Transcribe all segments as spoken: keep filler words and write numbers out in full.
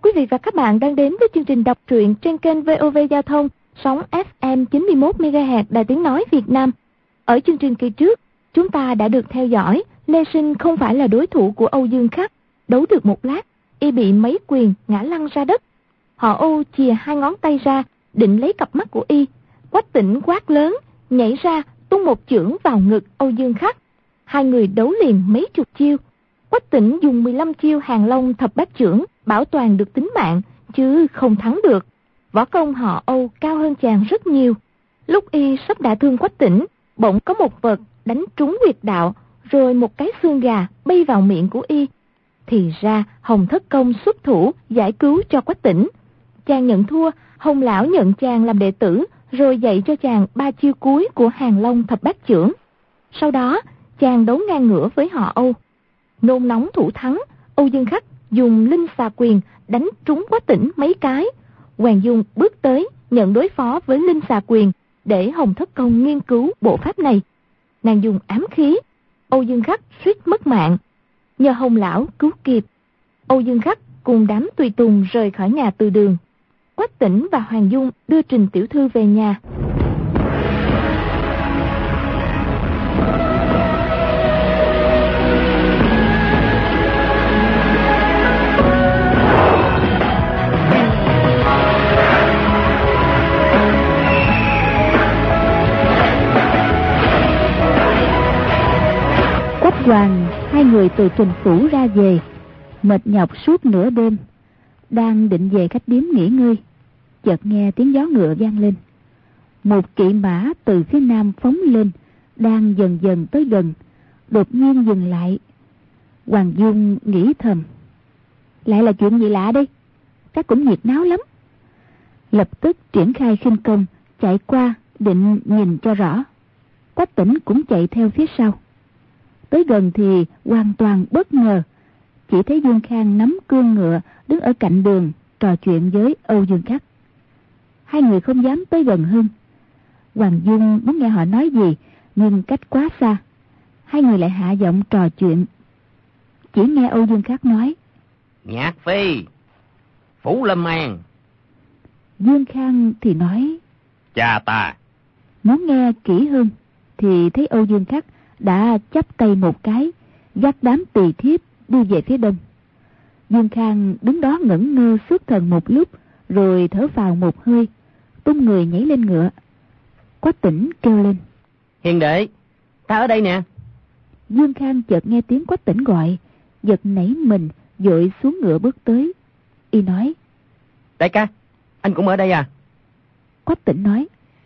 Quý vị và các bạn đang đến với chương trình đọc truyện trên kênh vê o vê Giao thông, sóng ép em chín mươi mốt mê ga héc Đài Tiếng Nói Việt Nam. Ở chương trình kỳ trước, chúng ta đã được theo dõi Lê Sinh không phải là đối thủ của Âu Dương Khắc. Đấu được một lát, y bị mấy quyền ngã lăn ra đất. Họ Âu chìa hai ngón tay ra, định lấy cặp mắt của y. Quách Tĩnh quát lớn, nhảy ra tung một chưởng vào ngực Âu Dương Khắc. Hai người đấu liền mấy chục chiêu. Quách Tĩnh dùng mười lăm chiêu Hàng Long thập bát chưởng bảo toàn được tính mạng, chứ không thắng được. Võ công họ Âu cao hơn chàng rất nhiều. Lúc y sắp đả thương Quách Tĩnh, bỗng có một vật đánh trúng huyệt đạo, rồi một cái xương gà bay vào miệng của y. Thì ra Hồng Thất Công xuất thủ giải cứu cho Quách Tĩnh. Chàng nhận thua, Hồng lão nhận chàng làm đệ tử, rồi dạy cho chàng ba chiêu cuối của Hàng Long thập bát chưởng. Sau đó chàng đấu ngang ngửa với họ Âu. Nôn nóng thủ thắng, Âu Dương Khắc dùng linh xà quyền đánh trúng Quách Tĩnh mấy cái. Hoàng Dung bước tới nhận đối phó với linh xà quyền, để Hồng Thất Công nghiên cứu bộ pháp này. Nàng dùng ám khí, Âu Dương Khắc suýt mất mạng. Nhờ Hồng lão cứu kịp, Âu Dương Khắc cùng đám tùy tùng rời khỏi nhà Từ Đường. Quách Tĩnh và Hoàng Dung đưa Trình tiểu thư về nhà. Quách Hoàng, hai người từ Trình phủ ra về, mệt nhọc suốt nửa đêm, đang định về khách điếm nghỉ ngơi, chợt nghe tiếng gió ngựa vang lên. Một kỵ mã từ phía nam phóng lên, đang dần dần tới gần, đột nhiên dừng lại. Hoàng Dung nghĩ thầm, lại là chuyện gì lạ đây, chắc cũng nhiệt náo lắm. Lập tức triển khai khinh công chạy qua, định nhìn cho rõ. Quách Tĩnh cũng chạy theo phía sau. Tới gần thì hoàn toàn bất ngờ, chỉ thấy Dương Khang nắm cương ngựa đứng ở cạnh đường trò chuyện với Âu Dương Khắc. Hai người không dám tới gần hơn. Hoàng Dung muốn nghe họ nói gì, nhưng cách quá xa, hai người lại hạ giọng trò chuyện. Chỉ nghe Âu Dương Khắc nói, Nhạc Phi, Phủ Lâm An. Dương Khang thì nói, Cha ta. Muốn nghe kỹ hơn thì thấy Âu Dương Khắc đã chắp tay một cái, dắt đám tỳ thiếp đi về phía đông. Dương Khang đứng đó ngẩn ngơ xuất thần một lúc, rồi thở phào một hơi, tung người nhảy lên ngựa. Quách Tĩnh kêu lên, Hiền đệ, ta ở đây nè. Dương Khang chợt nghe tiếng Quách Tĩnh gọi, giật nảy mình, vội xuống ngựa bước tới. Y nói, Đại ca, anh cũng ở đây à? Quách Tĩnh nói,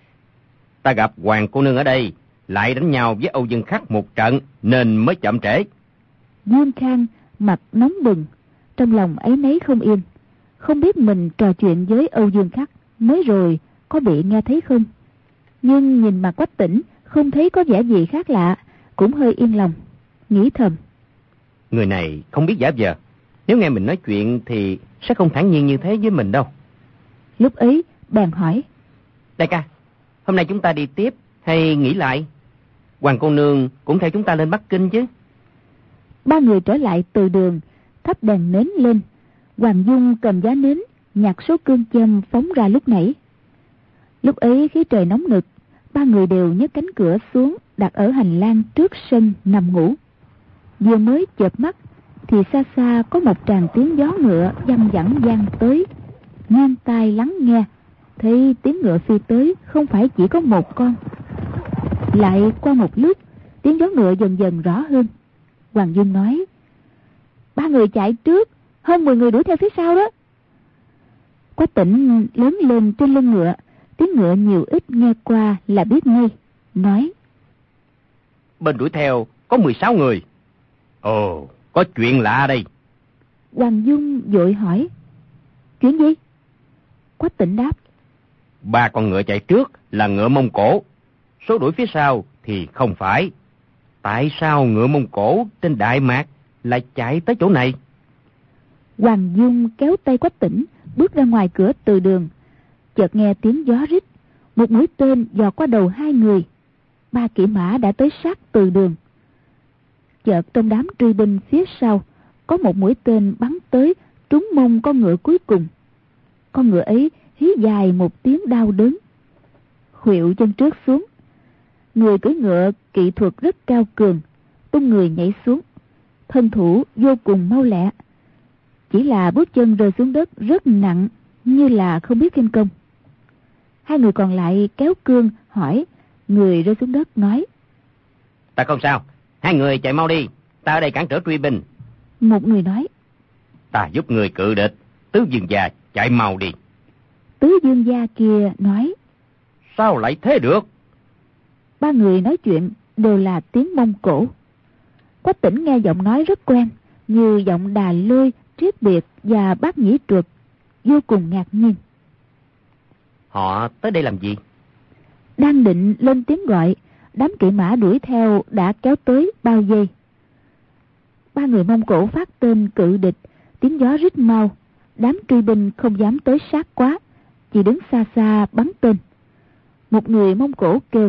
Ta gặp Hoàng cô nương ở đây, lại đánh nhau với Âu Dương Khắc một trận, nên mới chậm trễ. Dương Khang mặt nóng bừng, trong lòng áy náy không yên, không biết mình trò chuyện với Âu Dương Khắc mới rồi có bị nghe thấy không. Nhưng nhìn mặt Quách Tĩnh không thấy có vẻ gì khác lạ, cũng hơi yên lòng, nghĩ thầm, Người này không biết giả vờ, nếu nghe mình nói chuyện thì sẽ không thản nhiên như thế với mình đâu. Lúc ấy bèn hỏi, Đại ca, hôm nay chúng ta đi tiếp hay nghỉ lại? Hoàng cô nương cũng theo chúng ta lên Bắc Kinh chứ. Ba người trở lại Từ Đường, thắp đèn nến lên. Hoàng Dung cầm giá nến nhặt số cương châm phóng ra lúc nãy. Lúc ấy khí trời nóng nực, ba người đều nhấc cánh cửa xuống đặt ở hành lang trước sân nằm ngủ. Vừa mới chợp mắt thì xa xa có một tràng tiếng gió ngựa văng vẳng vang tới. Nghiêng tai lắng nghe, thấy tiếng ngựa phi tới không phải chỉ có một con. Lại qua một lúc, tiếng gió ngựa dần dần rõ hơn. Hoàng Dung nói, ba người chạy trước, hơn mười người đuổi theo phía sau đó. Quách Tĩnh lớn lên trên lưng ngựa, tiếng ngựa nhiều ít nghe qua là biết ngay, nói, Bên đuổi theo có mười sáu người. Ồ, có chuyện lạ đây. Hoàng Dung vội hỏi, chuyện gì? Quách Tĩnh đáp, Ba con ngựa chạy trước là ngựa Mông Cổ, số đuổi phía sau thì không phải. Tại sao ngựa Mông Cổ trên Đại Mạc lại chạy tới chỗ này? Hoàng Dung kéo tay Quách Tĩnh bước ra ngoài cửa Từ Đường. Chợt nghe tiếng gió rít, một mũi tên giọt qua đầu hai người. Ba kỵ mã đã tới sát Từ Đường. Chợt trong đám truy binh phía sau có một mũi tên bắn tới, trúng mông con ngựa cuối cùng. Con ngựa ấy hí dài một tiếng đau đớn, khuỵu chân trước xuống. Người cưỡi ngựa kỹ thuật rất cao cường, tung người nhảy xuống, thân thủ vô cùng mau lẹ. Chỉ là bước chân rơi xuống đất rất nặng, như là không biết khinh công. Hai người còn lại kéo cương hỏi. Người rơi xuống đất nói: Ta không sao, hai người chạy mau đi, ta ở đây cản trở truy binh. Một người nói: Ta giúp người cự địch. Tứ Dương gia, chạy mau đi. Tứ Dương gia kia nói: Sao lại thế được? Ba người nói chuyện đều là tiếng Mông Cổ. Quách Tĩnh nghe giọng nói rất quen, như giọng Đà Lôi, Triết Biệt và Bác Nhĩ Truật, vô cùng ngạc nhiên. Họ tới đây làm gì? Đang định lên tiếng gọi, đám kỵ mã đuổi theo đã kéo tới bao vây. Ba người Mông Cổ phát tên cự địch, tiếng gió rít mau. Đám truy binh không dám tới sát quá, chỉ đứng xa xa bắn tên. Một người Mông Cổ kêu: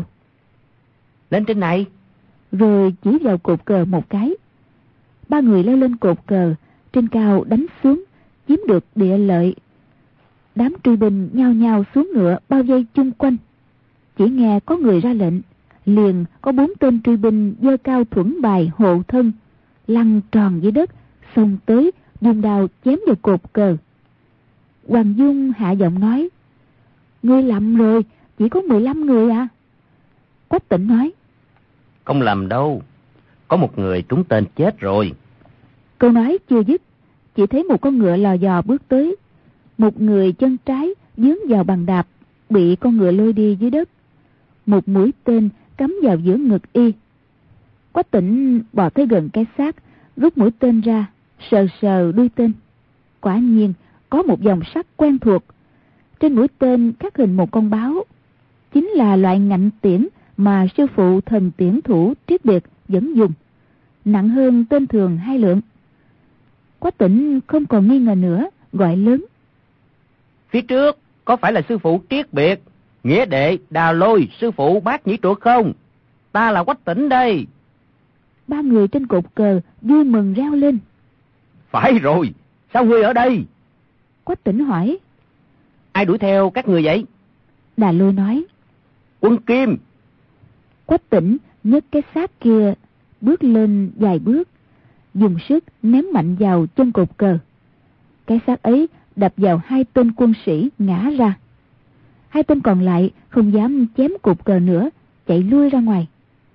Lên trên này! Rồi chỉ vào cột cờ một cái. Ba người leo lên cột cờ, trên cao đánh xuống, chiếm được địa lợi. Đám truy binh nhao nhao xuống ngựa bao vây chung quanh. Chỉ nghe có người ra lệnh, liền có bốn tên truy binh giơ cao thuẫn bài hộ thân, lăn tròn dưới đất, xông tới dùng đao chém vào cột cờ. Hoàng Dung hạ giọng nói: Ngươi lầm rồi, chỉ có mười lăm người à? Quách Tĩnh nói: Không lầm đâu, có một người trúng tên chết rồi. Câu nói chưa dứt, chỉ thấy một con ngựa lò dò bước tới. Một người chân trái dướng vào bàn đạp, bị con ngựa lôi đi dưới đất. Một mũi tên cắm vào giữa ngực y. Quách Tĩnh bò tới gần cái xác, rút mũi tên ra, sờ sờ đuôi tên. Quả nhiên có một dòng sắc quen thuộc. Trên mũi tên khắc hình một con báo, chính là loại ngạnh tiễn mà sư phụ thần tiễn thủ Triết Biệt vẫn dùng, nặng hơn tên thường hai lượng. Quách Tĩnh không còn nghi ngờ nữa, gọi lớn: Phía trước có phải là sư phụ Triết Biệt, nghĩa đệ Đà Lôi, sư phụ Bác Nhĩ Truật không? Ta là Quách Tĩnh đây. Ba người trên cột cờ vui mừng reo lên: Phải rồi, sao ngươi ở đây? Quách Tĩnh hỏi: Ai đuổi theo các người vậy? Đà Lôi nói: Quân Kim. Quách Tĩnh nhấc cái xác kia bước lên vài bước, dùng sức ném mạnh vào chân cột cờ. Cái xác ấy đập vào hai tên quân sĩ ngã ra. Hai tên còn lại không dám chém cột cờ nữa, chạy lui ra ngoài.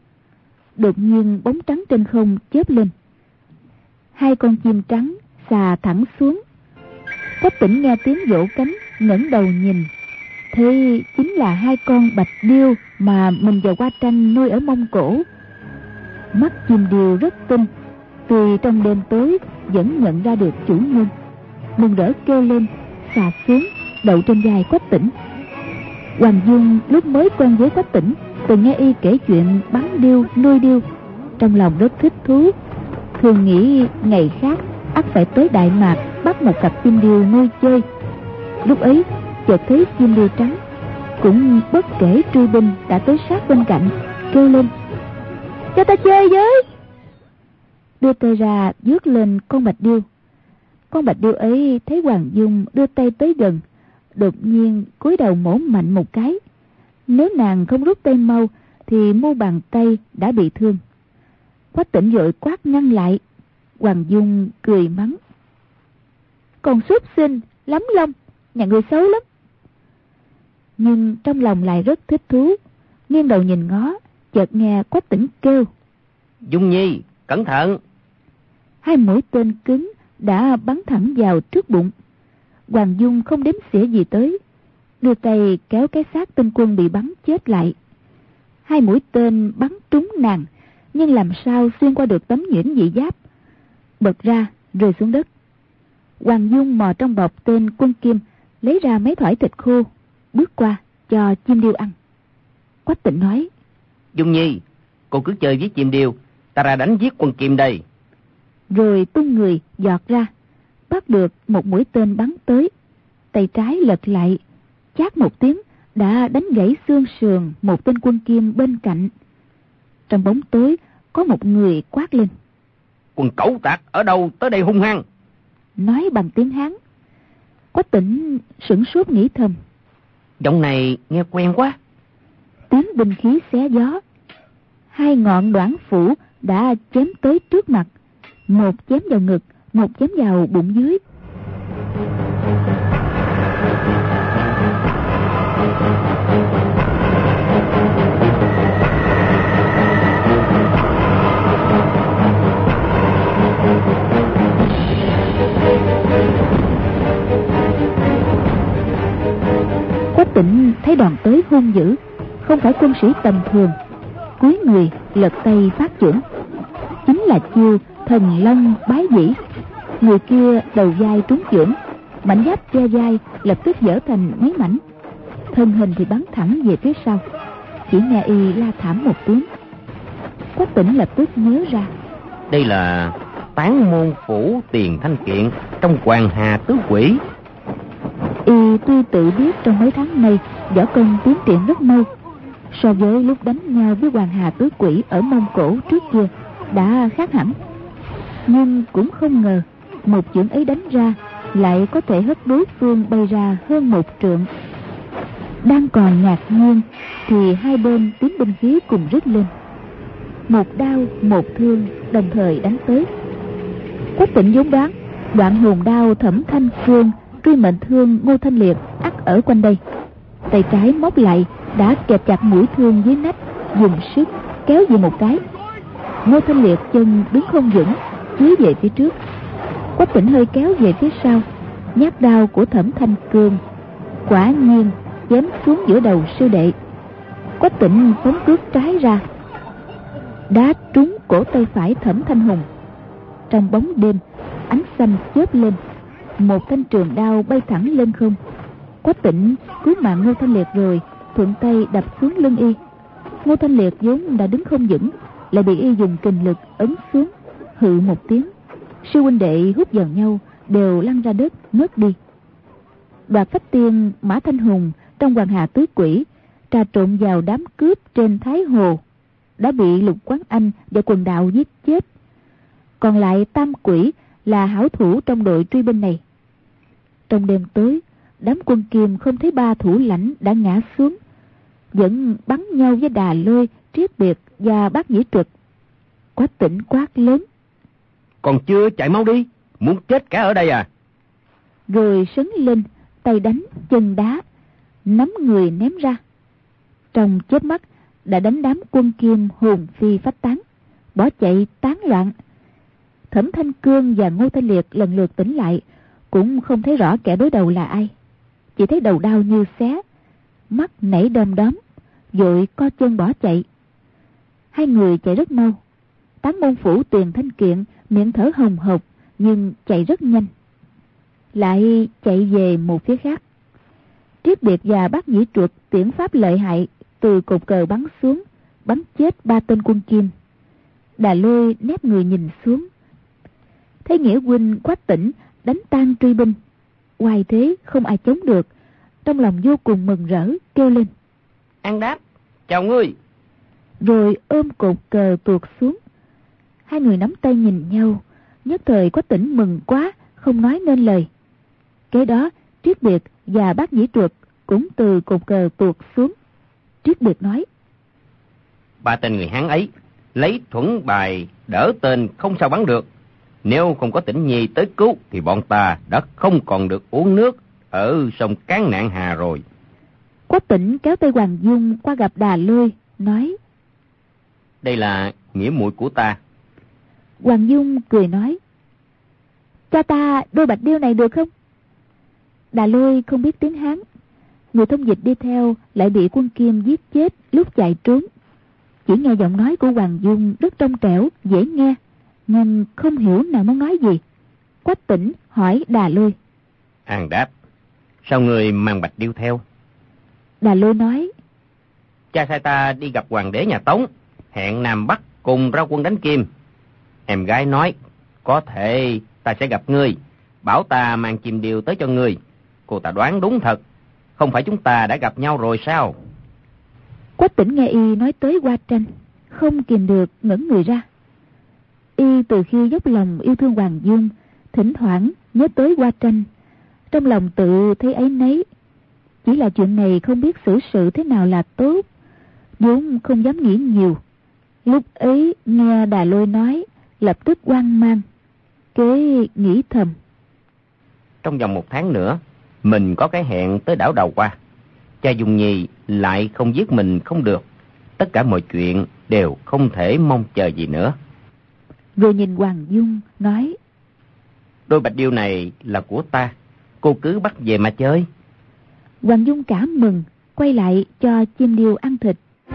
Đột nhiên bóng trắng trên không chớp lên. Hai con chim trắng xà thẳng xuống. Quách Tĩnh nghe tiếng vỗ cánh, ngẩng đầu nhìn, thế chính là hai con bạch điêu mà mình và Hoa Tranh nuôi ở Mông Cổ. Mắt chim điêu rất tinh, tuy trong đêm tối vẫn nhận ra được chủ nhân. Mừng rỡ kêu lên, xà xuống đậu trên vai Quách Tĩnh. Hoàng Dung lúc mới quen với Quách Tĩnh, từng nghe y kể chuyện bắn điêu nuôi điêu, trong lòng rất thích thú, thường nghĩ ngày khác ắt phải tới Đại Mạc bắt một cặp chim điêu nuôi chơi. Lúc ấy chợt thấy chim điêu trắng, cũng bất kể truy binh đã tới sát bên cạnh, kêu lên: Cho ta chơi với! Đưa tay ra vớt lên con bạch điêu. Con bạch điêu ấy thấy Hoàng Dung đưa tay tới gần, đột nhiên cúi đầu mổ mạnh một cái. Nếu nàng không rút tay mau thì mu bàn tay đã bị thương. Quách Tĩnh vội quát ngăn lại. Hoàng Dung cười mắng: Còn súc sinh lắm lông, nhà người xấu lắm. Nhưng trong lòng lại rất thích thú, nghiêng đầu nhìn ngó, chợt nghe Quách Tĩnh kêu: Dung Nhi, cẩn thận! Hai mũi tên cứng đã bắn thẳng vào trước bụng. Hoàng Dung không đếm xỉa gì tới, đưa tay kéo cái xác tên quân bị bắn chết lại. Hai mũi tên bắn trúng nàng, nhưng làm sao xuyên qua được tấm nhuyễn dị giáp, bật ra rơi xuống đất. Hoàng Dung mò trong bọc tên Quân Kim, lấy ra mấy thỏi thịt khô, bước qua cho chim điêu ăn. Quách Tĩnh nói: Dung Nhi, cô cứ chơi với chim điêu, ta ra đánh giết Quân Kim đây. Rồi tung người giọt ra, bắt được một mũi tên bắn tới. Tay trái lật lại, chát một tiếng đã đánh gãy xương sườn một tên Quân Kim bên cạnh. Trong bóng tối có một người quát lên: Quân cẩu tặc ở đâu tới đây hung hăng? nói bằng tiếng Hán. Quách Tĩnh sửng sốt nghĩ thầm, giọng này nghe quen quá. Tiếng binh khí xé gió, hai ngọn đoản phủ đã chém tới trước mặt, một chém vào ngực, một chém vào bụng dưới. Quách Tĩnh thấy đòn tới hung dữ, không phải quân sĩ tầm thường, cúi người lật tay phát chưởng, chính là chiêu thần long bái dĩ. Người kia đầu vai trúng chưởng, mảnh giáp che vai lập tức vỡ thành mấy mảnh, thân hình thì bắn thẳng về phía sau. Chỉ nghe y la thảm một tiếng. Quách Tĩnh lập tức nhớ ra, đây là Tán Môn Phủ Tiền Thanh Kiện trong Hoàng Hà Tứ Quỷ. Y tuy tự biết trong mấy tháng nay võ công tiến triển rất mau, so với lúc đánh nhau với Hoàng Hà Tứ Quỷ ở Mông Cổ trước kia đã khác hẳn, nhưng cũng không ngờ một chưởng ấy đánh ra lại có thể hất đối phương bay ra hơn một trượng. Đang còn ngạc nhiên thì hai bên tiếng binh khí cùng rít lên, một đao một thương đồng thời đánh tới. Quách Tĩnh vốn đoán đoạn hồn đao Thẩm Thanh Cương, truy mệnh thương Ngô Thanh Liệt ắt ở quanh đây. Tay trái móc lại đã kẹp chặt mũi thương dưới nách, dùng sức kéo về một cái. Ngô Thanh Liệt chân đứng không vững, chúi về phía trước. Quách Tĩnh hơi kéo về phía sau, nhát đao của Thẩm Thanh Cương quả nhiên chém xuống giữa đầu sư đệ. Quách Tĩnh phóng cước trái ra, đá trúng cổ tay phải Thẩm Thanh Hùng. Trong bóng đêm, ánh xanh chớp lên, một thanh trường đao bay thẳng lên không. Quách Tĩnh cứu mạng Ngô Thanh Liệt rồi thuận tay đập xuống lưng y. Ngô Thanh Liệt vốn đã đứng không vững, lại bị y dùng kình lực ấn xuống, hự một tiếng. Sư huynh đệ hút vào nhau đều lăn ra đất ngất đi. Đoạt Phách Tiên Mã Thanh Hùng trong Hoàng Hà Tứ Quỷ trà trộn vào đám cướp trên Thái Hồ đã bị Lục Quán Anh và quần đạo giết chết. Còn lại Tam Quỷ là hảo thủ trong đội truy binh này. Trong đêm tối, đám quân Kiềm không thấy ba thủ lãnh đã ngã xuống, vẫn bắn nhau với Đà Lôi, Triết Biệt và Bác Nhĩ Truật. Quách Tĩnh quát lớn, còn chưa chạy mau đi, muốn chết cả ở đây à? Rồi sấn lên, tay đánh chân đá, nắm người ném ra. Trong chớp mắt đã đánh đám quân Kiềm hồn phi phách tán, bỏ chạy tán loạn. Thẩm Thanh Cương và Ngô Thanh Liệt lần lượt tỉnh lại, cũng không thấy rõ kẻ đối đầu là ai, chỉ thấy đầu đau như xé, mắt nảy đom đóm, vội co chân bỏ chạy. Hai người chạy rất mau. Tán Môn Phủ Tiền Thanh Kiện miệng thở hồng hộc nhưng chạy rất nhanh, lại chạy về một phía khác. Triết Biệt và Bác Nhĩ Truật tiễn pháp lợi hại từ cột cờ bắn xuống, bắn chết ba tên quân Kim. Đà Lôi nép người nhìn xuống, thấy nghĩa huynh Quách Tĩnh đánh tan truy binh, oai thế không ai chống được, trong lòng vô cùng mừng rỡ, kêu lên, An Đáp, chào ngươi. Rồi ôm cột cờ tuột xuống. Hai người nắm tay nhìn nhau, nhất thời Quách Tĩnh mừng quá, không nói nên lời. Kế đó Triết Biệt và Bác Nhĩ Truật cũng từ cột cờ tuột xuống. Triết Biệt nói, ba tên người Hán ấy lấy thuẫn bài đỡ tên không sao bắn được. Nếu không có Tĩnh Nhi tới cứu thì bọn ta đã không còn được uống nước ở sông Cán Nạn Hà rồi. Quách Tĩnh kéo tay Hoàng Dung qua gặp Đà Lôi, nói, đây là nghĩa muội của ta. Hoàng Dung cười nói, cho ta đôi bạch điêu này được không? Đà Lôi không biết tiếng Hán, người thông dịch đi theo lại bị quân Kim giết chết lúc chạy trốn. Chỉ nghe giọng nói của Hoàng Dung rất trong trẻo, dễ nghe, nhưng không hiểu nàng muốn nói gì. Quách Tĩnh hỏi Đà Lôi, An Đáp, sao người mang bạch điêu theo? Đà Lôi nói, cha sai ta đi gặp hoàng đế nhà Tống, hẹn Nam Bắc cùng ra quân đánh Kim. Em gái nói, có thể ta sẽ gặp ngươi, bảo ta mang chim điêu tới cho ngươi. Cô ta đoán đúng thật, không phải chúng ta đã gặp nhau rồi sao? Quách Tĩnh nghe y nói tới Hoa Tranh, không kìm được ngẩng người ra. Y từ khi dốc lòng yêu thương Hoàng Dung, thỉnh thoảng nhớ tới Hoa Tranh, trong lòng tự thấy áy náy. Chỉ là chuyện này không biết xử sự thế nào là tốt, vốn không dám nghĩ nhiều. Lúc ấy nghe Đà Lôi nói, lập tức hoang mang, kế nghĩ thầm: trong vòng một tháng nữa mình có cái hẹn tới đảo Đầu Hoa. Cha Dung Nhi lại không giết mình không được, tất cả mọi chuyện đều không thể mong chờ gì nữa. Rồi nhìn Hoàng Dung nói: đôi bạch điêu này là của ta, cô cứ bắt về mà chơi. Hoàng Dung cảm mừng, quay lại cho chim điêu ăn thịt.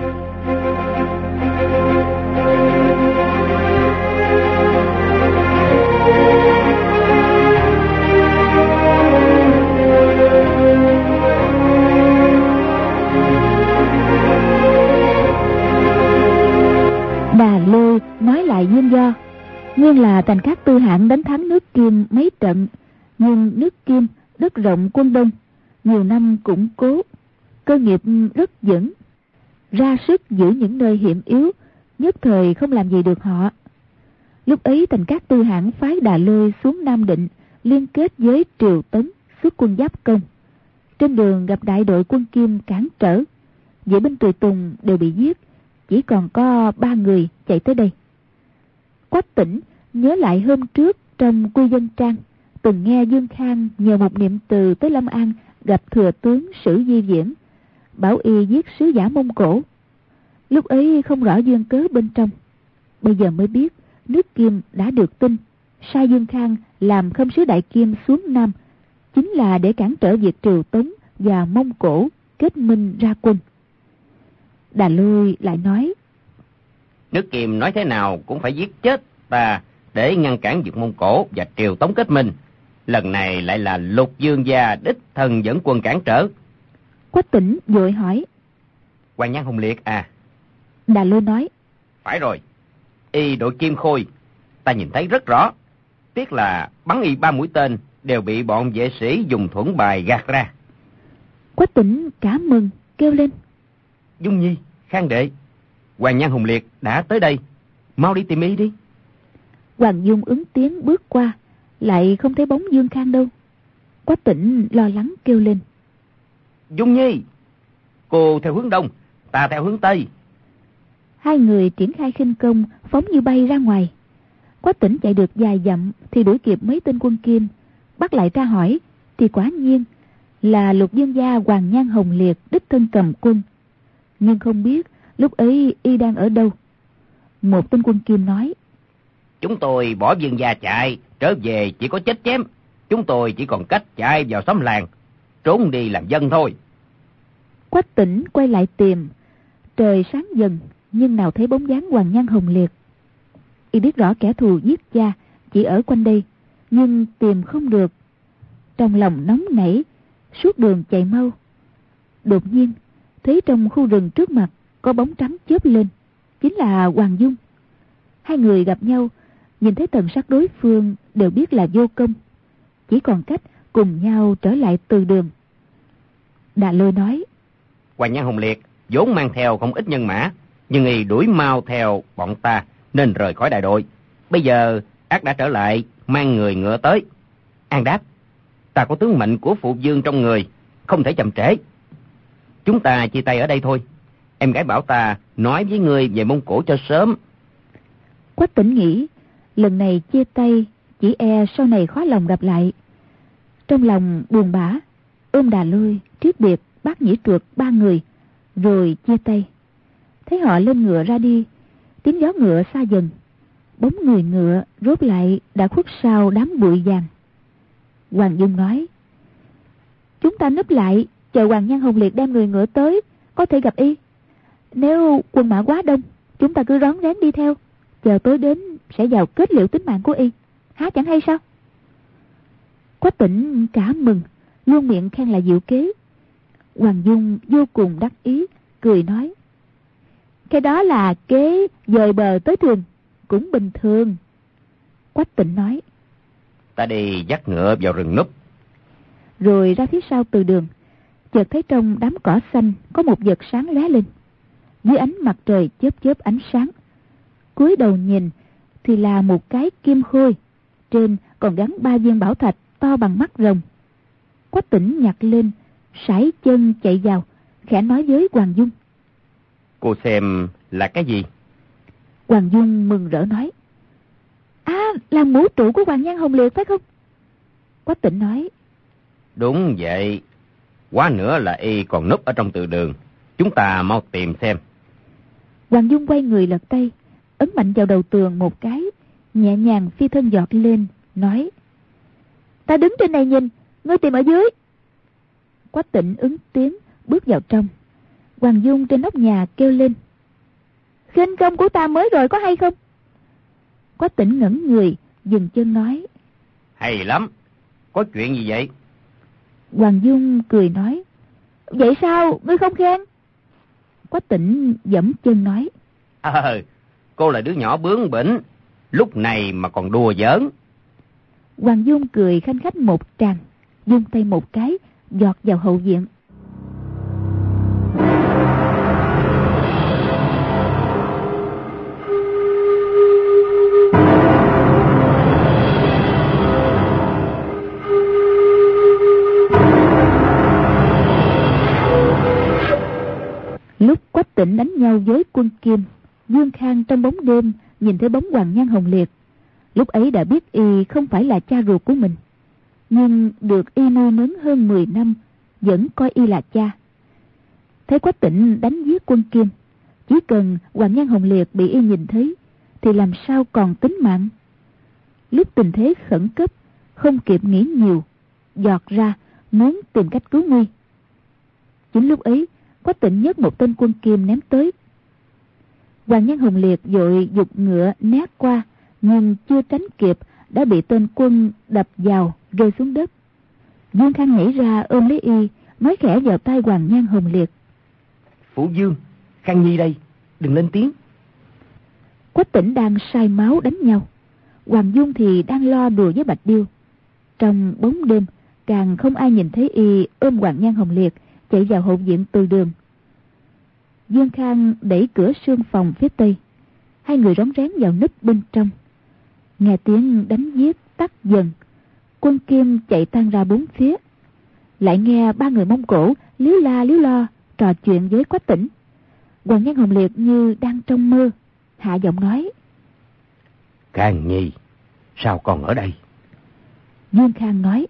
Đà Lôi nói lại nguyên do. Nguyên là Thành Cát Tư Hãn đánh thắng nước Kim mấy trận, nhưng nước Kim đất rộng quân đông, nhiều năm củng cố, cơ nghiệp rất vững, ra sức giữ những nơi hiểm yếu, nhất thời không làm gì được họ. Lúc ấy Thành Cát Tư Hãn phái Đà Lôi xuống Nam Định, liên kết với Triều Tấn xuất quân giáp công. Trên đường gặp đại đội quân Kim cản trở, vệ binh tùy tùng đều bị giết, chỉ còn có ba người chạy tới đây. Quách Tỉnh nhớ lại hôm trước trong Quy Dân Trang từng nghe Dương Khang nhờ một niệm từ tới Lâm An gặp thừa tướng Sử Di Viễn, bảo y giết sứ giả Mông Cổ. Lúc ấy không rõ duyên cớ bên trong, bây giờ mới biết nước Kim đã được tin sai Dương Khang làm khâm sứ Đại Kim xuống Nam, chính là để cản trở việc Triều Tấn và Mông Cổ kết minh ra quân. Đà Lôi lại nói: nước Kim nói thế nào cũng phải giết chết ta để ngăn cản việc Mông Cổ và Triều Tống kết minh. Lần này lại là Lục Dương gia đích thân dẫn quân cản trở. Quách Tỉnh vội hỏi: Hoàng Nhan Hùng Liệt à? Đà Lôi nói: phải rồi, y đội Kim Khôi ta nhìn thấy rất rõ, tiếc là bắn y ba mũi tên đều bị bọn vệ sĩ dùng thuẫn bài gạt ra. Quách Tỉnh cảm mừng kêu lên: Dung Nhi, Khang đệ, Hoàng Nhan Hùng Liệt đã tới đây, mau đi tìm y đi. Hoàng Dung ứng tiếng bước qua, lại không thấy bóng Dương Khang đâu. Quách Tỉnh lo lắng kêu lên: Dung Nhi, cô theo hướng đông, ta theo hướng tây. Hai người triển khai khinh công phóng như bay ra ngoài. Quách Tỉnh chạy được vài dặm thì đuổi kịp mấy tên quân Kim, bắt lại tra hỏi thì quả nhiên là Lục Dương gia Hoàng Nhan Hồng Liệt đích thân cầm quân, nhưng không biết lúc ấy y đang ở đâu. Một tên quân Kim nói: chúng tôi bỏ Dương gia chạy trở về chỉ có chết chém, chúng tôi chỉ còn cách chạy vào xóm làng trốn đi làm dân thôi. Quách Tỉnh quay lại tìm, trời sáng dần nhưng nào thấy bóng dáng Hoàng Nhan Hồng Liệt. Y biết rõ kẻ thù giết cha chỉ ở quanh đây, nhưng tìm không được, trong lòng nóng nảy, suốt đường chạy mau. Đột nhiên thấy trong khu rừng trước mặt có bóng trắng chớp lên, chính là Hoàng Dung. Hai người gặp nhau, nhìn thấy thần sắc đối phương đều biết là vô công, chỉ còn cách cùng nhau trở lại từ đường. Đà Lôi nói: Hoàng Nhan Hồng Liệt vốn mang theo không ít nhân mã, nhưng y đuổi mau theo bọn ta nên rời khỏi đại đội. Bây giờ ác đã trở lại, mang người ngựa tới. An đáp, ta có tướng mệnh của phụ vương trong người, không thể chậm trễ. Chúng ta chia tay ở đây thôi. Em gái bảo ta nói với ngươi về Mông Cổ cho sớm. Quách Tỉnh nghĩ lần này chia tay chỉ e sau này khó lòng gặp lại. Trong lòng buồn bã, ôm Đà Lôi, Triết Biệt, Bác Nhĩ Truật ba người rồi chia tay. Thấy họ lên ngựa ra đi, tiếng gió ngựa xa dần, bóng người ngựa rốt lại đã khuất sau đám bụi vàng. Hoàng Dung nói: chúng ta núp lại chờ Hoàng Nhan Hồng Liệt đem người ngựa tới, có thể gặp y. Nếu quân mã quá đông, chúng ta cứ rón rén đi theo, chờ tối đến sẽ vào kết liễu tính mạng của y, há chẳng hay sao? Quách Tỉnh cả mừng, luôn miệng khen là diệu kế. Hoàng Dung vô cùng đắc ý, cười nói: cái đó là kế dời bờ tới thuyền, cũng bình thường. Quách Tỉnh nói: ta đi dắt ngựa vào rừng núp. Rồi ra phía sau từ đường, chợt thấy trong đám cỏ xanh có một vật sáng lóe lên, dưới ánh mặt trời chớp chớp ánh sáng. Cúi đầu nhìn thì là một cái kim khôi, trên còn gắn ba viên bảo thạch to bằng mắt rồng. Quách Tĩnh nhặt lên, sải chân chạy vào, khẽ nói với Hoàng Dung: Cô xem là cái gì? Hoàng Dung mừng rỡ nói: À, là mũ trụ của Hoàng Nhan Hồng Liệt phải không? Quách Tĩnh nói: Đúng vậy. Quá nữa là y còn núp ở trong từ đường. Chúng ta mau tìm xem. Hoàng Dung quay người lật tay, ấn mạnh vào đầu tường một cái, nhẹ nhàng phi thân giọt lên, nói: Ta đứng trên này nhìn, ngươi tìm ở dưới. Quách Tĩnh ứng tiếng bước vào trong. Hoàng Dung trên nóc nhà kêu lên: Khinh công của ta mới rồi có hay không? Quách Tĩnh ngẩng người, dừng chân nói: Hay lắm. Có chuyện gì vậy? Hoàng Dung cười nói: Vậy sao ngươi không khen? Quách Tĩnh giẫm chân nói: Ờ, cô là đứa nhỏ bướng bỉnh, lúc này mà còn đùa giỡn. Hoàng Dung cười khanh khách một tràng, vung tay một cái, giọt vào hậu viện. Lúc Quách Tĩnh đánh nhau với Quân Kim, Dương Khang trong bóng đêm nhìn thấy bóng Hoàng Nhan Hồng Liệt. Lúc ấy đã biết y không phải là cha ruột của mình, nhưng được y nuôi nấng hơn mười năm, vẫn coi y là cha. Thấy Quách Tĩnh đánh giết Quân Kim, chỉ cần Hoàng Nhan Hồng Liệt bị y nhìn thấy thì làm sao còn tính mạng. Lúc tình thế khẩn cấp, không kịp nghĩ nhiều, giọt ra muốn tìm cách cứu nguy. Chính lúc ấy, Quách Tĩnh nhấc một tên Quân Kim ném tới. Hoàng Nhan Hồng Liệt vội giục ngựa né qua, nhưng chưa tránh kịp đã bị tên Quân đập vào, rơi xuống đất. Dương Khang nhảy ra ôm lấy y, nói khẽ vào tai Hoàng Nhan Hồng Liệt: Phủ Dương, Khang Nhi đây, đừng lên tiếng. Quách Tĩnh đang sai máu đánh nhau, Hoàng Dung thì đang lo đùa với Bạch Điêu. Trong bóng đêm, càng không ai nhìn thấy y ôm Hoàng Nhan Hồng Liệt chạy vào hậu viện từ đường. Dương Khang đẩy cửa sương phòng phía tây, hai người rón rén vào núp bên trong. Nghe tiếng đánh giết tắt dần, Quân Kim chạy tan ra bốn phía. Lại nghe ba người Mông Cổ líu la líu lo trò chuyện với Quách Tĩnh. Hoàng Nhan Hồng Liệt như đang trong mơ, hạ giọng nói: Khang Nhi, sao còn ở đây? Dương Khang nói: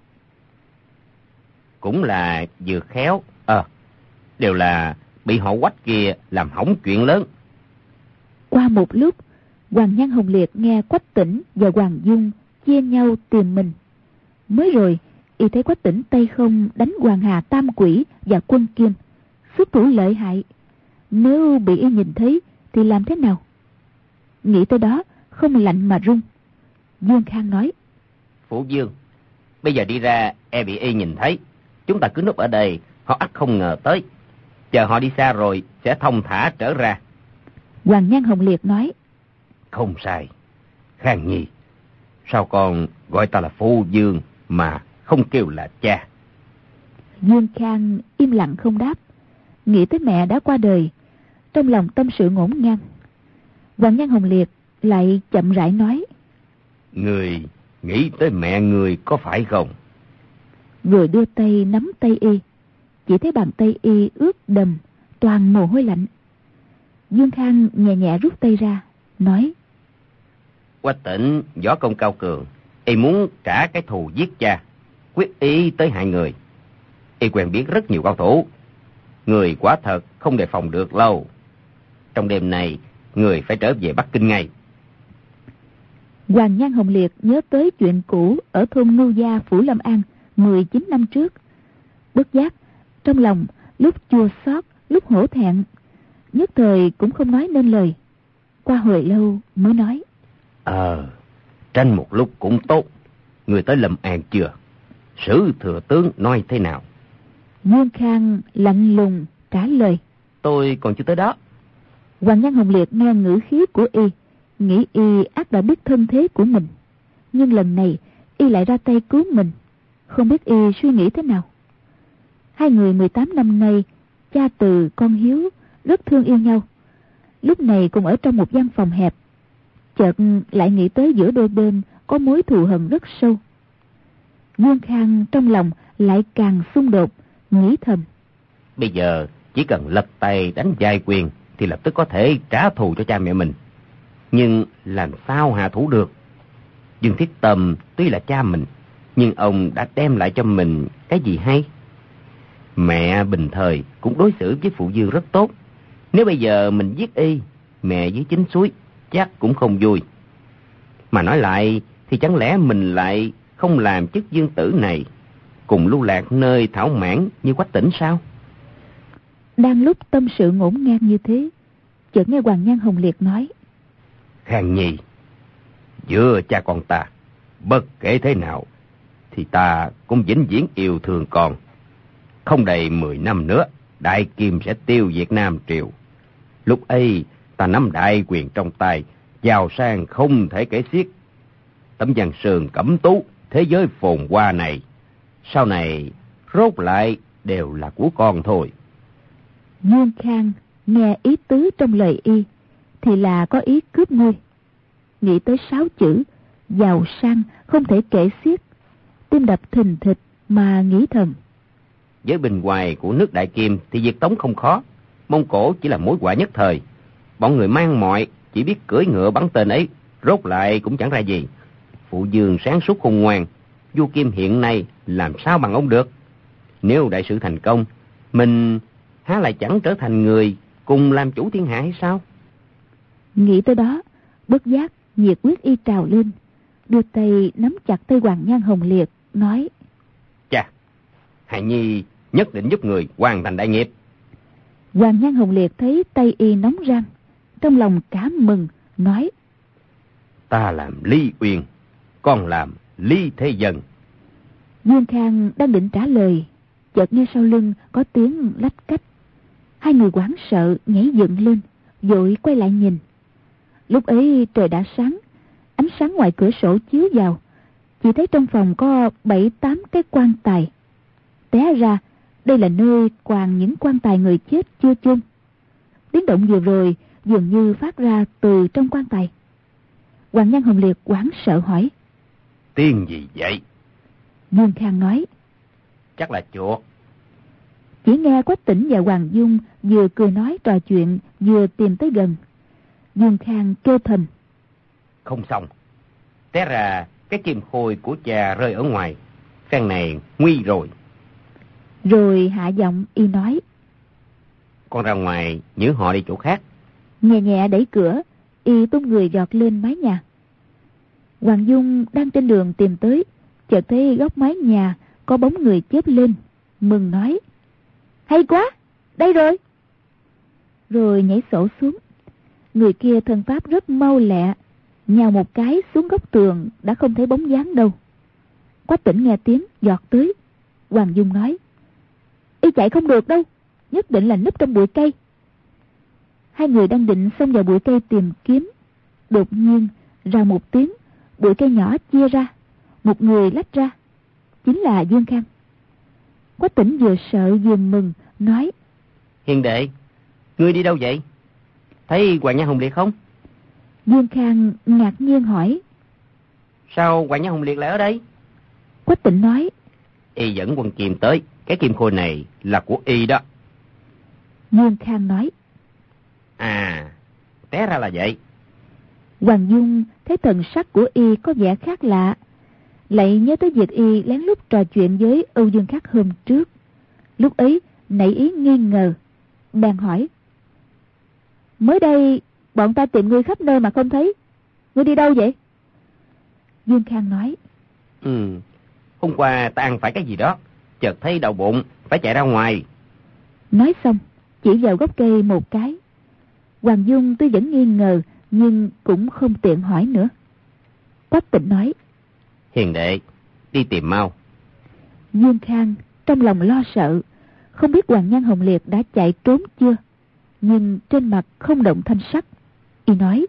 Cũng là vừa khéo, ờ, à, đều là bị họ Quách kia làm hỏng chuyện lớn. Qua một lúc, Hoàng Nhan Hồng Liệt nghe Quách Tĩnh và Hoàng Dung chia nhau tìm mình. Mới rồi, y thấy Quách Tĩnh tay không đánh Hoàng Hà Tam Quỷ và Quân Kim, xuất thủ lợi hại. Nếu bị y nhìn thấy thì làm thế nào? Nghĩ tới đó, không lạnh mà run. Dương Khang nói: Phủ Dương, bây giờ đi ra e bị y nhìn thấy. Chúng ta cứ núp ở đây, họ ắt không ngờ tới. Chờ họ đi xa rồi sẽ thông thả trở ra. Hoàng Nhan Hồng Liệt nói: Không sai. Khang Nhi, sao con gọi ta là Phủ Dương mà không kêu là cha? Dương Khang im lặng không đáp, nghĩ tới mẹ đã qua đời, trong lòng tâm sự ngổn ngang. Hoàng Nhan Hồng Liệt lại chậm rãi nói: Người nghĩ tới mẹ người có phải không? Vừa đưa tay nắm tay y, chỉ thấy bàn tay y ướt đầm, toàn mồ hôi lạnh. Dương Khang nhẹ nhẹ rút tay ra, nói: Quách Tĩnh võ công cao cường, y muốn trả cái thù giết cha, quyết ý tới hại người. Y quen biết rất nhiều cao thủ, người quả thật không đề phòng được lâu. Trong đêm này, người phải trở về Bắc Kinh ngay. Hoàng Nhan Hồng Liệt nhớ tới chuyện cũ ở thôn Ngưu Gia, Phủ Lâm An mười chín năm trước. Bất giác, trong lòng lúc chua xót, lúc hổ thẹn, nhất thời cũng không nói nên lời. Qua hồi lâu mới nói: Ờ, tranh một lúc cũng tốt. Người tới Lâm An chưa? Sử thừa tướng nói thế nào? Dương Khang lạnh lùng trả lời: Tôi còn chưa tới đó. Hoàng Nhan Hồng Liệt nghe ngữ khí của y, nghĩ y ắt đã biết thân thế của mình, nhưng lần này y lại ra tay cứu mình, không biết y suy nghĩ thế nào. Hai người mười tám năm nay, cha từ con hiếu, rất thương yêu nhau. Lúc này cùng ở trong một gian phòng hẹp, chợt lại nghĩ tới giữa đôi bên có mối thù hận rất sâu. Dương Khang trong lòng lại càng xung đột, nghĩ thầm: bây giờ chỉ cần lật tay đánh vài quyền thì lập tức có thể trả thù cho cha mẹ mình. Nhưng làm sao hạ thủ được? Dương Thiết Tâm tuy là cha mình, nhưng ông đã đem lại cho mình cái gì hay? Mẹ bình thời cũng đối xử với phụ Dương rất tốt. Nếu bây giờ mình giết y, mẹ dưới chính suối chắc cũng không vui. Mà nói lại thì chẳng lẽ mình lại không làm chức dương tử này cùng lưu lạc nơi thảo mãn như Quách Tĩnh sao? Đang lúc tâm sự ngổn ngang như thế, chợt nghe Hoàng Nhan Hồng Liệt nói: Khang Nhi, giữa cha con ta, bất kể thế nào thì ta cũng vĩnh viễn yêu thương con. Không đầy mười năm nữa, Đại Kim sẽ tiêu diệt Nam Triều. Lúc ấy ta nắm đại quyền trong tay, giàu sang không thể kể xiết. Tấm Giang Sơn Cẩm Tú, thế giới phồn hoa này, sau này rốt lại đều là của con thôi. Dương Khang nghe ý tứ trong lời y thì là có ý cướp ngươi. Nghĩ tới sáu chữ giàu sang không thể kể xiết, tim đập thình thịch mà nghĩ thầm: với bình hoài của nước Đại Kim thì diệt Tống không khó. Mông Cổ chỉ là mối họa nhất thời. Bọn người mang mọi chỉ biết cưỡi ngựa bắn tên ấy, rốt lại cũng chẳng ra gì. Phụ Dương sáng suốt khôn ngoan, vua Kim hiện nay làm sao bằng ông được? Nếu đại sự thành công, mình há lại chẳng trở thành người cùng làm chủ thiên hạ hay sao? Nghĩ tới đó, bất giác nhiệt huyết y trào lên, đưa tay nắm chặt tay Hoàng Nhan Hồng Liệt, nói: Chà, Hài Nhi nhất định giúp người hoàn thành đại nghiệp. Hoàng Nhan Hồng Liệt thấy tay y nóng rang, trong lòng cảm mừng, nói: Ta làm Ly Uyên, con làm Ly Thế Dân. Dương Khang đang định trả lời, chợt nghe sau lưng có tiếng lách cách. Hai người hoảng sợ nhảy dựng lên, vội quay lại nhìn. Lúc ấy trời đã sáng, ánh sáng ngoài cửa sổ chiếu vào, chỉ thấy trong phòng có bảy tám cái quan tài. Té ra đây là nơi quàng những quan tài người chết chưa chôn. Tiếng động vừa rồi dường như phát ra từ trong quan tài. Hoàng Nhan Hồng Liệt hoảng sợ hỏi: Tiếng gì vậy? Dương Khang nói: Chắc là chuột. Chỉ nghe Quách Tĩnh và Hoàng Dung vừa cười nói trò chuyện, vừa tìm tới gần. Dương Khang kêu thầm: Không xong, té ra cái kim khôi của cha rơi ở ngoài, phen này nguy rồi. Rồi hạ giọng y nói: Con ra ngoài nhớ họ đi chỗ khác. Nhẹ nhẹ đẩy cửa, y tung người giọt lên mái nhà. Hoàng Dung đang trên đường tìm tới, chợt thấy góc mái nhà có bóng người chớp lên, mừng nói: Hay quá, đây rồi. Rồi nhảy sổ xuống. Người kia thân pháp rất mau lẹ, nhào một cái xuống góc tường đã không thấy bóng dáng đâu. Quách Tĩnh nghe tiếng giọt tới. Hoàng Dung nói: Y chạy không được đâu, nhất định là núp trong bụi cây. Hai người đang định xông vào bụi cây tìm kiếm, đột nhiên ra một tiếng, bụi cây nhỏ chia ra, một người lách ra, chính là Dương Khang. Quách Tĩnh vừa sợ vừa mừng, nói: Hiền đệ, ngươi đi đâu vậy? Thấy Hoàng Nhan Hồng Liệt không? Dương Khang ngạc nhiên hỏi: Sao Hoàng Nhan Hồng Liệt lại ở đây? Quách Tĩnh nói: Y dẫn quân Kim tới, cái kim khôi này là của y đó. Dương Khang nói: À, té ra là vậy. Hoàng Dung thấy thần sắc của y có vẻ khác lạ, lại nhớ tới việc y lén lút trò chuyện với Âu Dương Khắc hôm trước. Lúc ấy nảy ý nghi ngờ, bèn hỏi: Mới đây bọn ta tìm ngươi khắp nơi mà không thấy, ngươi đi đâu vậy? Dương Khang nói: Ừ, hôm qua ta ăn phải cái gì đó, chợt thấy đau bụng, phải chạy ra ngoài. Nói xong chỉ vào gốc cây một cái. Hoàng Dung tuy vẫn nghi ngờ, nhưng cũng không tiện hỏi nữa. Quách Tĩnh nói: Hiền đệ, đi tìm mau. Dương Khang trong lòng lo sợ, không biết Hoàng Nhan Hồng Liệt đã chạy trốn chưa, nhưng trên mặt không động thanh sắc. Y nói: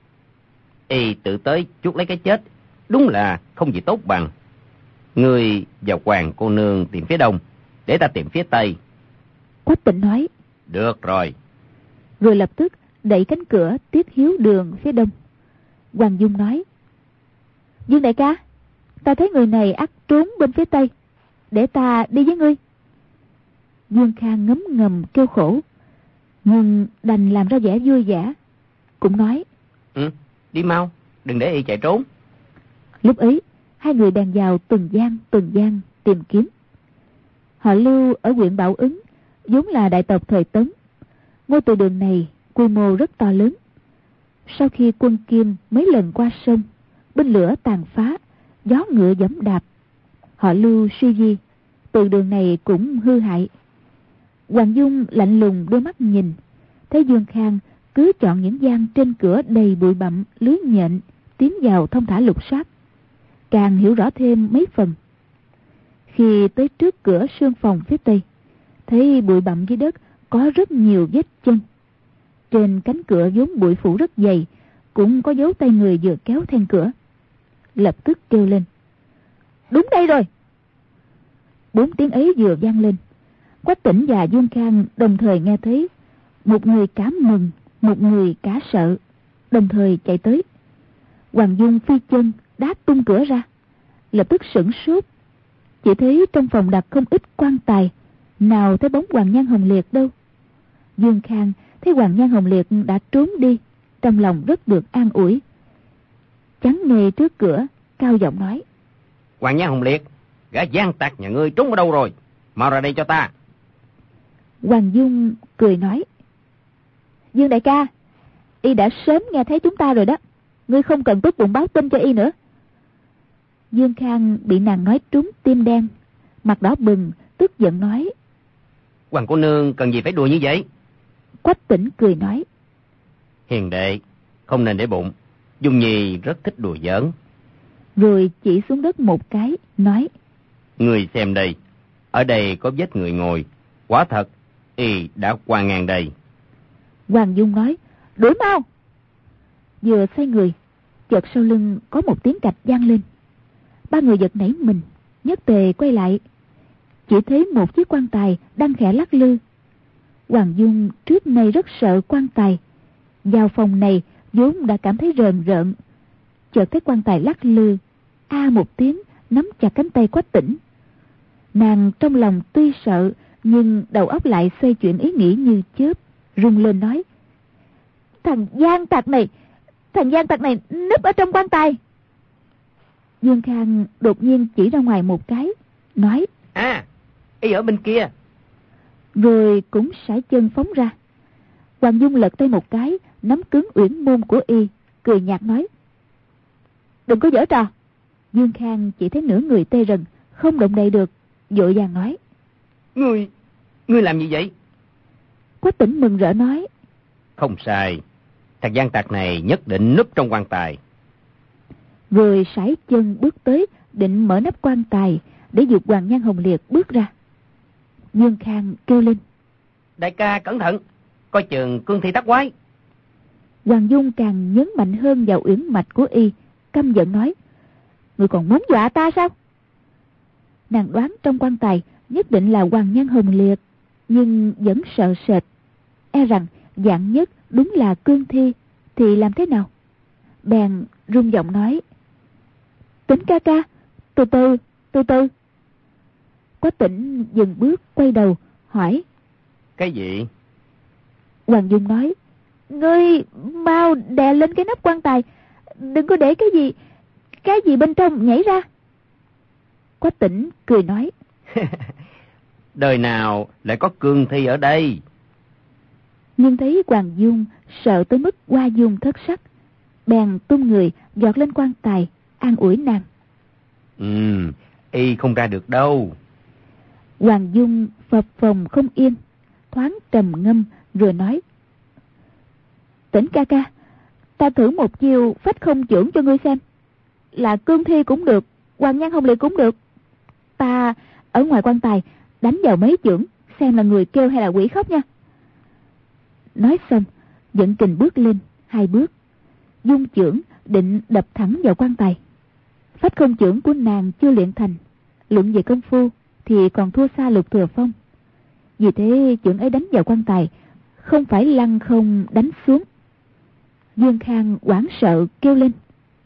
Y tự tới chuốc lấy cái chết, đúng là không gì tốt bằng. Ngươi và Hoàng cô nương tìm phía đông, để ta tìm phía tây. Quách Tĩnh nói: Được rồi. Rồi lập tức đẩy cánh cửa tiếp hiếu đường phía đông. Hoàng Dung nói: Dương đại ca, ta thấy người này ắt trốn bên phía tây, để ta đi với ngươi. Dương Khang ngấm ngầm kêu khổ, nhưng đành làm ra vẻ vui vẻ, cũng nói: Ừ, đi mau, đừng để y chạy trốn. Lúc ấy hai người bèn vào từng gian từng gian tìm kiếm. Họ Lưu ở huyện Bảo Ứng vốn là đại tộc thời Tấn. Ngôi từ đường này quy mô rất to lớn. Sau khi quân Kim mấy lần qua sông, binh lửa tàn phá, gió ngựa giẫm đạp, họ Lưu suy di, từ đường này cũng hư hại. Hoàng Dung lạnh lùng đôi mắt nhìn, thấy Dương Khang cứ chọn những gian trên cửa đầy bụi bặm lưới nhện, tiến vào thông thả lục soát, càng hiểu rõ thêm mấy phần. Khi tới trước cửa sương phòng phía tây, thấy bụi bặm dưới đất có rất nhiều vết chân. Trên cánh cửa vốn bụi phủ rất dày, cũng có dấu tay người vừa kéo then cửa. Lập tức kêu lên: Đúng đây rồi! Bốn tiếng ấy vừa vang lên, Quách Tĩnh và Dương Khang đồng thời nghe thấy. Một người cả mừng, một người cả sợ, đồng thời chạy tới. Hoàng Dung phi chân đá tung cửa ra, lập tức sửng sốt. Chỉ thấy trong phòng đặt không ít quan tài, nào thấy bóng Hoàng Nhan Hồng Liệt đâu. Dương Khang thấy Hoàng Nhan Hồng Liệt đã trốn đi, trong lòng rất được an ủi. Chắn nghề trước cửa, cao giọng nói: Hoàng Nhan Hồng Liệt, gã gian tặc nhà ngươi trốn ở đâu rồi? Mau ra đây cho ta. Hoàng Dung cười nói: Dương đại ca, y đã sớm nghe thấy chúng ta rồi đó, ngươi không cần tốt bụng báo tin cho y nữa. Dương Khang bị nàng nói trúng tim đen, mặt đỏ bừng, tức giận nói: Hoàng cô nương cần gì phải đùa như vậy? Quách Tĩnh cười nói: Hiền đệ, không nên để bụng, Dung Nhi rất thích đùa giỡn. Rồi chỉ xuống đất một cái, nói: Người xem đây, ở đây có vết người ngồi, quả thật y đã qua ngang đây. Hoàng Dung nói: Đuổi mau! Vừa xoay người, chợt sau lưng có một tiếng cạch vang lên. Ba người giật nảy mình, nhất tề quay lại, chỉ thấy một chiếc quan tài đang khẽ lắc lư. Hoàng Dung trước nay rất sợ quan tài, vào phòng này vốn đã cảm thấy rờn rợn, chợt thấy quan tài lắc lư, a một tiếng nắm chặt cánh tay Quách Tĩnh. Nàng trong lòng tuy sợ, nhưng đầu óc lại xoay chuyển ý nghĩ như chớp, rung lên nói: Thằng gian tặc này, thằng gian tặc này núp ở trong quan tài. Dương Khang đột nhiên chỉ ra ngoài một cái, nói: À, y ở bên kia. Rồi cũng sải chân phóng ra. Hoàng Dung lật tay một cái, nắm cứng uyển môn của y, cười nhạt nói: Đừng có giở trò. Dương Khang chỉ thấy nửa người tê rần, không động đậy được, vội vàng nói: Ngươi, ngươi làm gì vậy? Quách Tĩnh mừng rỡ nói: Không sai, thằng gian tặc này nhất định núp trong quan tài. Rồi sải chân bước tới, định mở nắp quan tài để giục Hoàng Nhan Hồng Liệt bước ra. Dương Khang kêu lên: Đại ca cẩn thận, coi chừng cương thi tắc quái. Hoàng Dung càng nhấn mạnh hơn vào uyển mạch của y, căm giận nói: Ngươi còn muốn dọa ta sao? Nàng đoán trong quan tài nhất định là Hoàng Nhan Hồng Liệt, nhưng vẫn sợ sệt, e rằng vạn nhất đúng là cương thi thì làm thế nào? Bèn rung giọng nói: Tĩnh ca ca, từ từ, từ từ. Quách Tĩnh dừng bước quay đầu hỏi: Cái gì? Hoàng Dung nói: Ngươi mau đè lên cái nắp quan tài, đừng có để cái gì cái gì bên trong nhảy ra. Quách Tĩnh cười nói: Đời nào lại có cương thi ở đây? Nhưng thấy Hoàng Dung sợ tới mức hoa dung thất sắc, bèn tung người giọt lên quan tài, an ủi nàng: Ừ, y không ra được đâu. Hoàng Dung phập phồng không yên, thoáng trầm ngâm rồi nói: Tĩnh ca ca, ta thử một chiêu phách không chưởng cho ngươi xem. Là cương thi cũng được, Hoàng Nhan Hồng Liệt cũng được. Ta ở ngoài quan tài đánh vào mấy chưởng, xem là người kêu hay là quỷ khóc nha. Nói xong, dẫn kình bước lên hai bước, dung chưởng định đập thẳng vào quan tài. Phách không chưởng của nàng chưa luyện thành, luận về công phu thì còn thua xa Lục Thừa Phong. Vì thế chưởng ấy đánh vào quan tài, không phải lăn không đánh xuống. Dương Khang hoảng sợ kêu lên: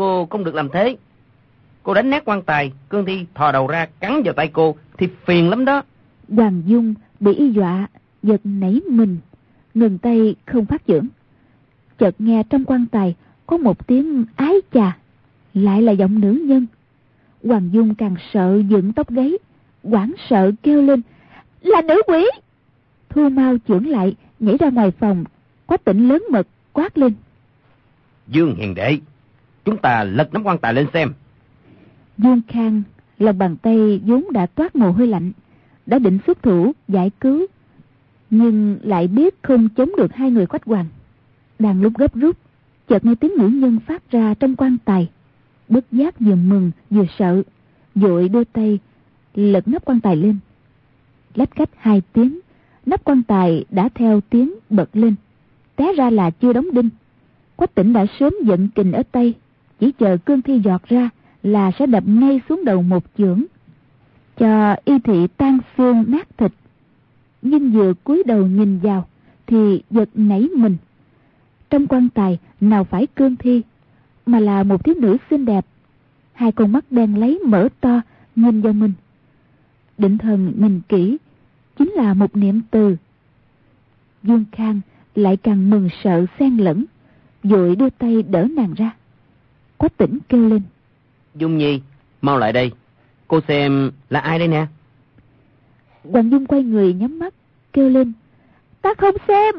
cô không được làm thế. Cô đánh nát quan tài, cương thi thò đầu ra cắn vào tay cô thì phiền lắm đó. Hoàng Dung bị y dọa, giật nảy mình, ngừng tay không phát chưởng. Chợt nghe trong quan tài có một tiếng ái chà, lại là giọng nữ nhân. Hoàng Dung càng sợ dựng tóc gáy, hoảng sợ kêu lên: là nữ quỷ! Thu mau chưởng lại, nhảy ra ngoài phòng. Quách Tĩnh lớn mật quát lên: Dương hiền đệ, chúng ta lật nắm quan tài lên xem. Dương Khang lòng bàn tay vốn đã toát mồ hôi lạnh, đã định xuất thủ giải cứu, nhưng lại biết không chống được hai người Quách Hoàng. Đang lúc gấp rút, chợt nghe tiếng nữ nhân phát ra trong quan tài, bất giác vừa mừng vừa sợ, vội đưa tay lật nắp quan tài lên. Lách cách hai tiếng, nắp quan tài đã theo tiếng bật lên, té ra là chưa đóng đinh. Quách Tĩnh đã sớm giận kình ở tay, chỉ chờ cương thi giọt ra là sẽ đập ngay xuống đầu một chưởng, cho y thị tan xương nát thịt. Nhưng vừa cúi đầu nhìn vào thì giật nảy mình. Trong quan tài nào phải cương thi, mà là một thiếu nữ xinh đẹp, hai con mắt đen lấy mở to nhìn vào mình. Định thần nhìn kỹ, chính là một niệm từ. Dương Khang lại càng mừng sợ xen lẫn, vội đưa tay đỡ nàng ra. Quách Tĩnh kêu lên: Dung Nhi, mau lại đây, cô xem là ai đây nè. Hoàng Dung quay người nhắm mắt kêu lên: ta không xem.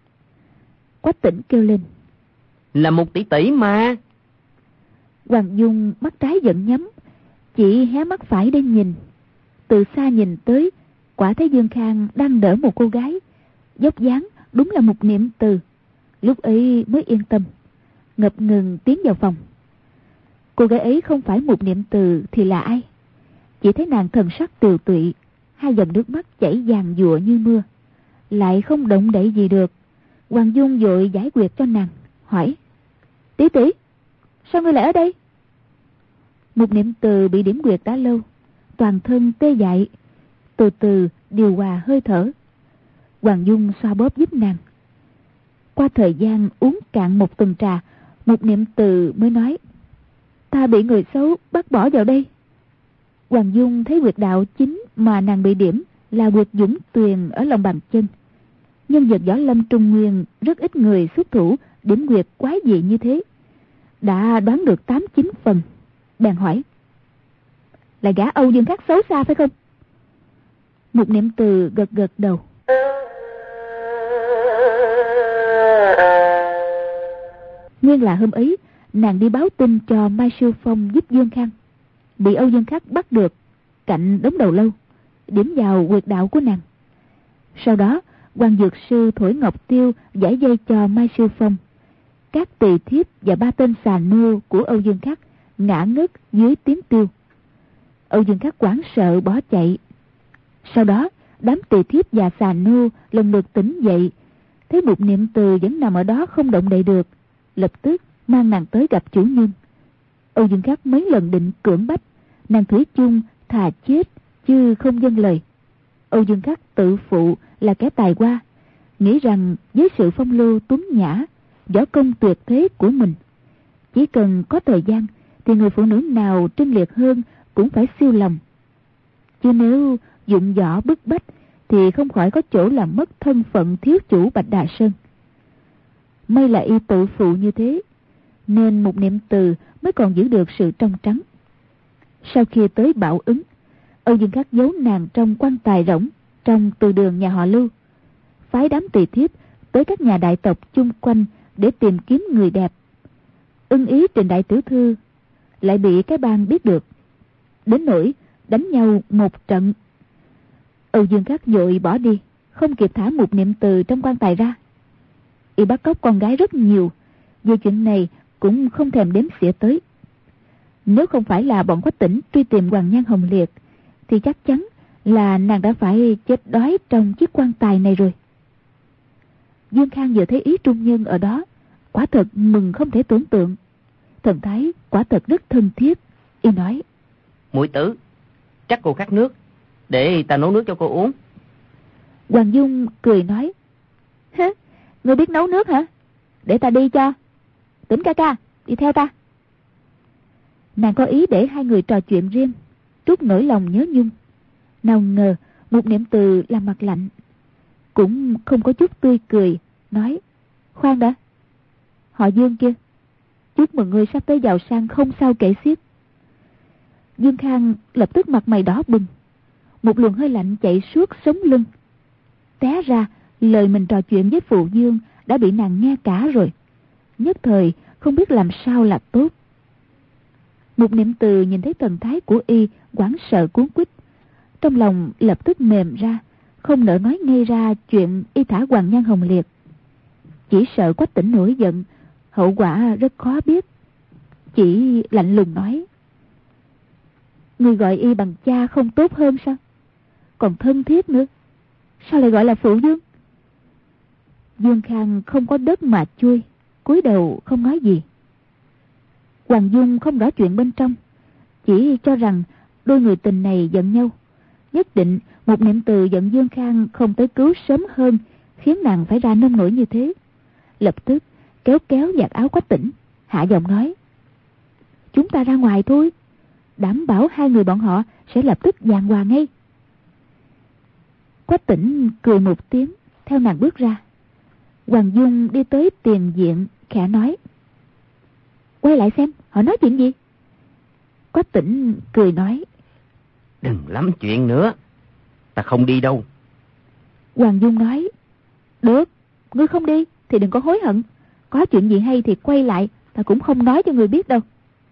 Quách Tĩnh kêu lên: là một tỷ tỷ mà. Hoàng Dung mắt trái giận nhắm, chỉ hé mắt phải để nhìn. Từ xa nhìn tới, quả thấy Dương Khang đang đỡ một cô gái, dốc dáng đúng là một niệm từ. Lúc ấy mới yên tâm, ngập ngừng tiến vào phòng. Cô gái ấy không phải một niệm từ thì là ai? Chỉ thấy nàng thần sắc tiều tụy, hai dòng nước mắt chảy giàn giụa như mưa, lại không động đậy gì được. Hoàng Dung vội giải quyết cho nàng, hỏi: tỷ tỷ, sao ngươi lại ở đây? Một niệm từ bị điểm quyệt đã lâu, toàn thân tê dại, từ từ điều hòa hơi thở. Hoàng Dung xoa bóp giúp nàng. Qua thời gian uống cạn một tuần trà, một niệm từ mới nói: ta bị người xấu bắt bỏ vào đây. Hoàng Dung thấy huyệt đạo chính mà nàng bị điểm là huyệt dũng tuyền ở lòng bàn chân. Nhân vật võ lâm Trung Nguyên rất ít người xuất thủ điểm huyệt quái dị như thế, đã đoán được tám chín phần. Bèn hỏi: là gã Âu Dương Khắc xấu xa phải không? Một niệm từ gật gật đầu. Nguyên là hôm ấy nàng đi báo tin cho Mai Sư Phong giúp Dương Khang, bị Âu Dương Khắc bắt được cạnh đống đầu lâu, điểm vào huyệt đạo của nàng. Sau đó Hoàng Dược Sư thổi ngọc tiêu giải dây cho Mai Sư Phong. Các tỳ thiếp và ba tên xà nô của Âu Dương Khắc ngã ngất dưới tiếng tiêu. Âu Dương Khắc hoảng sợ bỏ chạy. Sau đó đám tỳ thiếp và xà nô lần lượt tỉnh dậy, thấy một niệm từ vẫn nằm ở đó không động đậy được, lập tức mang nàng tới gặp chủ nhân. Âu Dương Khắc mấy lần định cưỡng bách, nàng thủy chung thà chết chứ không dâng lời. Âu Dương Khắc tự phụ là kẻ tài hoa, nghĩ rằng với sự phong lưu tuấn nhã, võ công tuyệt thế của mình, chỉ cần có thời gian thì người phụ nữ nào trinh liệt hơn cũng phải siêu lòng. Chứ nếu dụng võ bức bách thì không khỏi có chỗ làm mất thân phận thiếu chủ Bạch Đà Sơn. May là y tự phụ như thế, nên một niệm từ mới còn giữ được sự trong trắng. Sau khi tới Bảo Ứng, Âu Dương Khắc giấu nàng trong quan tài rỗng trong từ đường nhà họ Lưu, phái đám tỳ thiếp tới các nhà đại tộc chung quanh để tìm kiếm người đẹp. Ưng ý Trình đại tiểu thư lại bị cái bang biết được, đến nỗi đánh nhau một trận. Âu Dương Khắc vội bỏ đi, không kịp thả một niệm từ trong quan tài ra. Y bắt cóc con gái rất nhiều, về chuyện này cũng không thèm đếm xỉa tới. Nếu không phải là bọn Quách Tĩnh truy tìm Hoàng Nhan Hồng Liệt thì chắc chắn là nàng đã phải chết đói trong chiếc quan tài này rồi. Dương Khang vừa thấy ý trung nhân ở đó, quả thật mừng không thể tưởng tượng. Thần thái quả thật rất thân thiết. Y nói: muội tử, chắc cô khát nước, để ta nấu nước cho cô uống. Hoàng Dung cười nói: hả, ngươi biết nấu nước hả? Để ta đi cho. Tĩnh ca ca, đi theo ta. Nàng có ý để hai người trò chuyện riêng, trút nỗi lòng nhớ nhung. Nào ngờ một Niệm Từ làm mặt lạnh, cũng không có chút tươi cười, nói: khoan đã, họ Dương kia, chúc mừng ngươi sắp tới giàu sang không sao kể xiết. Dương Khang lập tức mặt mày đỏ bừng, một luồng hơi lạnh chạy suốt sống lưng. Té ra lời mình trò chuyện với Phụ Dương đã bị nàng nghe cả rồi, nhất thời không biết làm sao là tốt. Một Niệm Từ nhìn thấy thần thái của y hoảng sợ cuống quýt, trong lòng lập tức mềm ra, không nỡ nói ngay ra chuyện y thả Hoàng Nhan Hồng Liệt. Chỉ sợ Quách Tĩnh nổi giận, hậu quả rất khó biết. Chỉ lạnh lùng nói: ngươi gọi y bằng cha không tốt hơn sao? Còn thân thiết nữa, sao lại gọi là Phụ Dương? Dương Khang không có đất mà chui, cúi đầu không nói gì. Hoàng Dung không rõ chuyện bên trong, chỉ cho rằng đôi người tình này giận nhau. Nhất định một Niệm Từ giận Dương Khang không tới cứu sớm hơn, khiến nàng phải ra nông nổi như thế. Lập tức kéo kéo vạt áo Quách Tĩnh, hạ giọng nói: chúng ta ra ngoài thôi, đảm bảo hai người bọn họ sẽ lập tức giảng hòa ngay. Quách Tĩnh cười một tiếng, theo nàng bước ra. Hoàng Dung đi tới tiền viện, khẽ nói: quay lại xem họ nói chuyện gì. Quách Tĩnh cười nói: đừng lắm chuyện nữa, ta không đi đâu. Hoàng Dung nói: được, ngươi không đi thì đừng có hối hận. Có chuyện gì hay thì quay lại, ta cũng không nói cho ngươi biết đâu.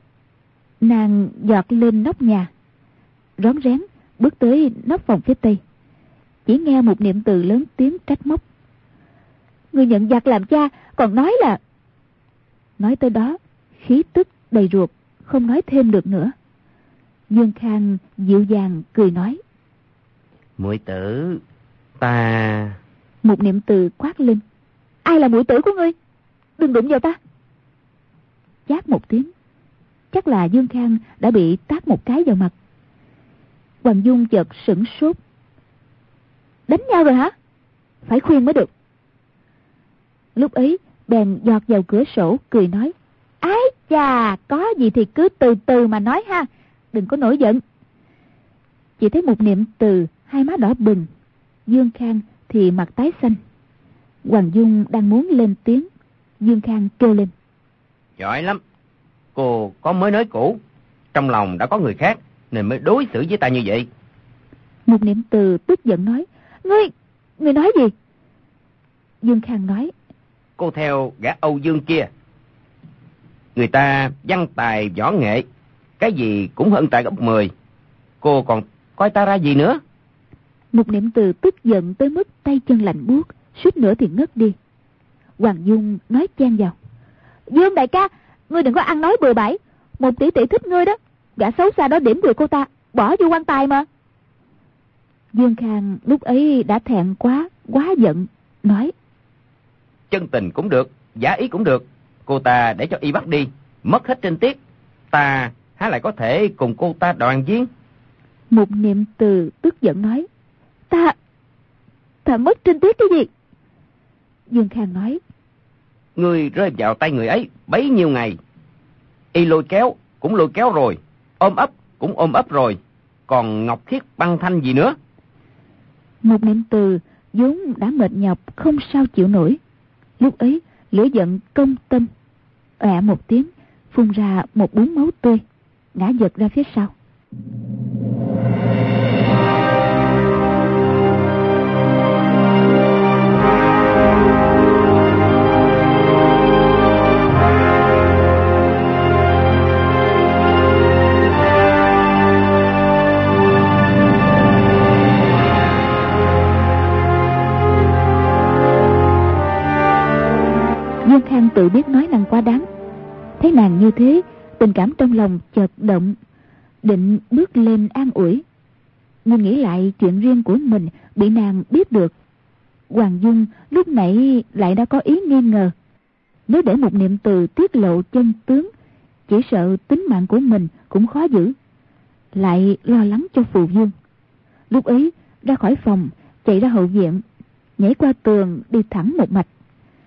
Nàng giọt lên nóc nhà, rón rén bước tới nóc phòng phía tây. Chỉ nghe một Niệm Từ lớn tiếng trách móc: ngươi nhận giặc làm cha, còn nói là... Nói tới đó, khí tức đầy ruột, không nói thêm được nữa. Dương Khang dịu dàng cười nói: muội tử, ta... Một Niệm Từ quát lên: ai là muội tử của ngươi? Đừng đụng vào ta. Chát một tiếng, chắc là Dương Khang đã bị tát một cái vào mặt. Hoàng Dung chợt sửng sốt: đánh nhau rồi hả? Phải khuyên mới được. Lúc ấy bèn giọt vào cửa sổ cười nói: ái chà, có gì thì cứ từ từ mà nói ha, đừng có nổi giận. Chỉ thấy một Niệm Từ hai má đỏ bừng, Dương Khang thì mặt tái xanh. Hoàng Dung đang muốn lên tiếng, Dương Khang kêu lên: giỏi lắm, cô có mới nới cũ, trong lòng đã có người khác nên mới đối xử với ta như vậy. Một Niệm Từ tức giận nói: ngươi ngươi nói gì? Dương Khang nói: cô theo gã Âu Dương kia, người ta văn tài võ nghệ, cái gì cũng hơn ta gấp mười, cô còn coi ta ra gì nữa? Một Niệm Từ tức giận tới mức tay chân lạnh buốt, suýt nữa thì ngất đi. Hoàng Dung nói chen vào: Dương đại ca, ngươi đừng có ăn nói bừa bãi, một tỷ tỷ thích ngươi đó, gã xấu xa đó điểm cười cô ta, bỏ vô quan tài mà. Dương Khang lúc ấy đã thẹn quá, quá giận, nói: chân tình cũng được, giả ý cũng được, cô ta để cho y bắt đi, mất hết trinh tiết, ta há lại có thể cùng cô ta đoàn viên? Một Niệm Từ tức giận nói: Ta, ta mất trinh tiết cái gì? Dương Khang nói: ngươi rơi vào tay người ấy bấy nhiêu ngày, y lôi kéo cũng lôi kéo rồi, ôm ấp cũng ôm ấp rồi, còn ngọc khiết băng thanh gì nữa? Một Niệm Từ vốn đã mệt nhọc không sao chịu nổi, lúc ấy lửa giận công tâm, ọe một tiếng phun ra một búng máu tươi, ngã giật ra phía sau. Dương Khang tự biết nói nàng quá đáng, thấy nàng như thế, tình cảm trong lòng chợt động, định bước lên an ủi, nhưng nghĩ lại chuyện riêng của mình bị nàng biết được. Hoàng Dung lúc nãy lại đã có ý nghi ngờ, nếu để một Niệm Từ tiết lộ chân tướng, chỉ sợ tính mạng của mình cũng khó giữ, lại lo lắng cho Phụ Dương. Lúc ấy ra khỏi phòng, chạy ra hậu viện, nhảy qua tường đi thẳng một mạch.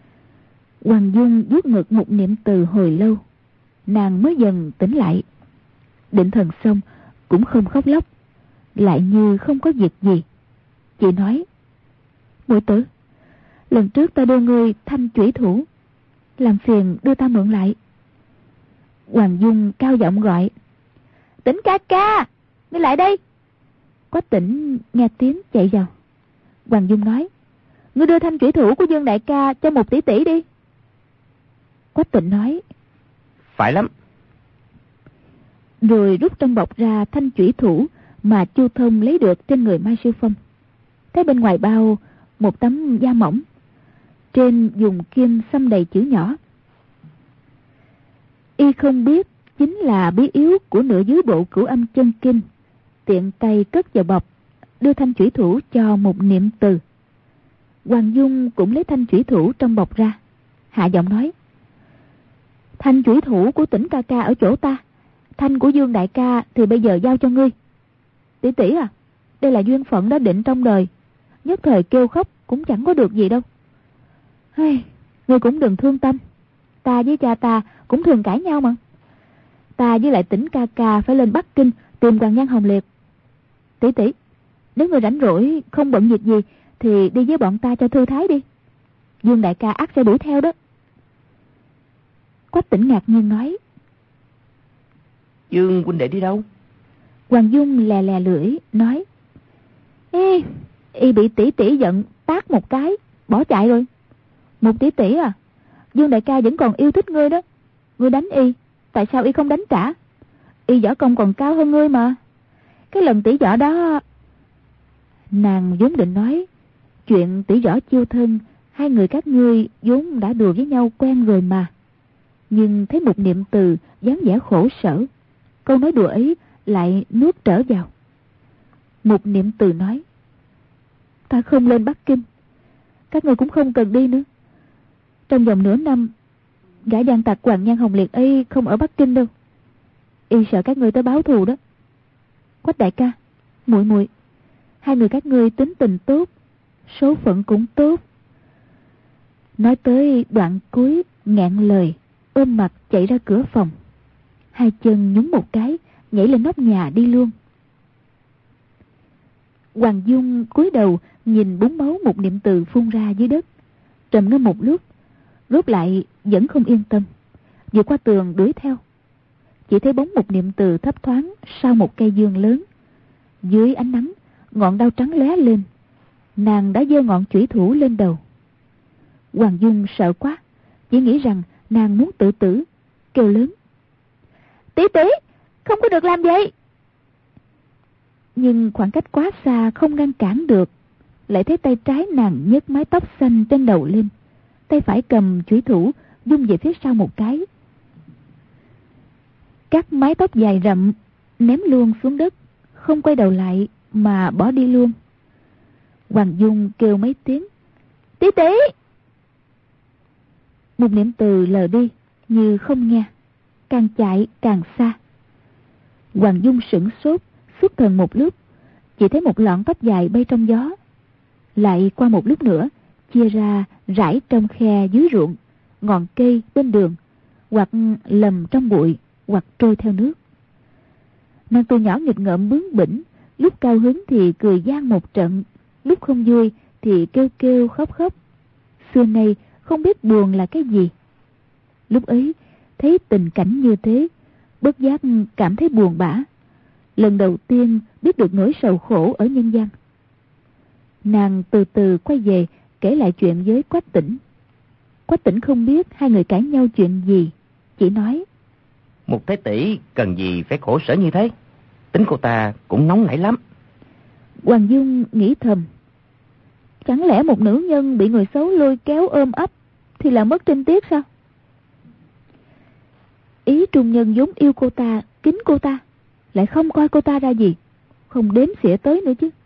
Hoàng Dung vuốt ngực một Niệm Từ hồi lâu, nàng mới dần tỉnh lại, định thần xong cũng không khóc lóc, lại như không có việc gì. Chị nói: Muội tử, lần trước ta đưa ngươi thanh chủy thủ, làm phiền đưa ta mượn lại. Hoàng Dung cao giọng gọi: Tỉnh ca ca, ngươi lại đây. Quách Tỉnh nghe tiếng chạy vào. Hoàng Dung nói: Ngươi đưa thanh chủy thủ của Dương đại ca cho một tỷ tỷ đi. Quách Tỉnh nói: Phải lắm. Rồi rút trong bọc ra thanh chủy thủ mà Chu Thông lấy được trên người Mai Sư Phong. Thấy bên ngoài bao một tấm da mỏng, trên dùng kim xăm đầy chữ nhỏ. Y không biết chính là bí yếu của nửa dưới bộ Cửu Âm Chân Kinh, tiện tay cất vào bọc, đưa thanh chủy thủ cho một niệm từ. Hoàng Dung cũng lấy thanh chủy thủ trong bọc ra, hạ giọng nói: Thanh chủy thủ của Tỉnh ca ca ở chỗ ta, thanh của Dương đại ca thì bây giờ giao cho ngươi. Tỷ tỷ à, đây là duyên phận đã định trong đời, nhất thời kêu khóc cũng chẳng có được gì đâu. Hey, ngươi cũng đừng thương tâm, ta với cha ta cũng thường cãi nhau mà. Ta với lại Tỉnh ca ca phải lên Bắc Kinh tìm Hoàng Nhan Hồng Liệt. Tỷ tỷ, nếu ngươi rảnh rỗi không bận việc gì thì đi với bọn ta cho thư thái đi. Dương đại ca ắt sẽ đuổi theo đó. Quách Tỉnh ngạc nhiên nói: Dương huynh đệ đi đâu? Hoàng Dung lè lè lưỡi nói: Ê, y bị tỷ tỷ giận tát một cái, bỏ chạy rồi. Một tỷ tỷ à, Dương đại ca vẫn còn yêu thích ngươi đó. Ngươi đánh y, tại sao y không đánh trả? Y võ công còn cao hơn ngươi mà. Cái lần tỷ võ đó... Nàng vốn định nói chuyện tỷ võ chiêu thân, hai người các ngươi vốn đã đùa với nhau quen rồi mà. Nhưng thấy một niệm từ dáng vẻ khổ sở, câu nói đùa ấy lại nuốt trở vào. Một niệm từ nói: Ta không lên Bắc Kinh, các ngươi cũng không cần đi nữa. Trong vòng nửa năm, gã gian tặc Hoàng Nhan Hồng Liệt ấy không ở Bắc Kinh đâu. Y sợ các ngươi tới báo thù đó. Quách đại ca, muội muội, hai người các ngươi tính tình tốt, số phận cũng tốt. Nói tới đoạn cuối ngẹn lời, ôm mặt chạy ra cửa phòng, hai chân nhún một cái nhảy lên nóc nhà đi luôn. Hoàng Dung cúi đầu nhìn búng máu một niệm từ phun ra dưới đất, trầm ngâm một lúc, rốt lại vẫn không yên tâm, vượt qua tường đuổi theo. Chỉ thấy bóng một niệm từ thấp thoáng sau một cây dương lớn. Dưới ánh nắng, ngọn đao trắng lóe lên, nàng đã giơ ngọn chủy thủ lên đầu. Hoàng Dung sợ quá, chỉ nghĩ rằng nàng muốn tự tử, kêu lớn: Tỷ tỷ, không có được làm vậy. Nhưng khoảng cách quá xa không ngăn cản được. Lại thấy tay trái nàng nhấc mái tóc xanh trên đầu lên, tay phải cầm chủy thủ vung về phía sau một cái, cắt mái tóc dài rậm, ném luôn xuống đất, không quay đầu lại mà bỏ đi luôn. Hoàng Dung kêu mấy tiếng: Tỷ tỷ. Một niệm từ lờ đi như không nghe, càng chạy càng xa. Hoàng Dung sửng sốt, xuất thần một lúc, chỉ thấy một lọn tóc dài bay trong gió. Lại qua một lúc nữa, chia ra rải trong khe dưới ruộng, ngọn cây bên đường, hoặc lầm trong bụi, hoặc trôi theo nước. Nàng từ nhỏ nghịch ngợm bướng bỉnh, lúc cao hứng thì cười gian một trận, lúc không vui thì kêu kêu khóc khóc. Xưa nay không biết buồn là cái gì. Lúc ấy thấy tình cảnh như thế, bất giác cảm thấy buồn bã. Lần đầu tiên biết được nỗi sầu khổ ở nhân gian. Nàng từ từ quay về kể lại chuyện với Quách Tỉnh. Quách Tỉnh không biết hai người cãi nhau chuyện gì, chỉ nói: Một thế tỷ cần gì phải khổ sở như thế, tính cô ta cũng nóng nảy lắm. Hoàng Dung nghĩ thầm: Chẳng lẽ một nữ nhân bị người xấu lôi kéo ôm ấp thì là mất trinh tiết sao? Ý trung nhân vốn yêu cô ta, kính cô ta, lại không coi cô ta ra gì, không đếm xỉa tới nữa chứ.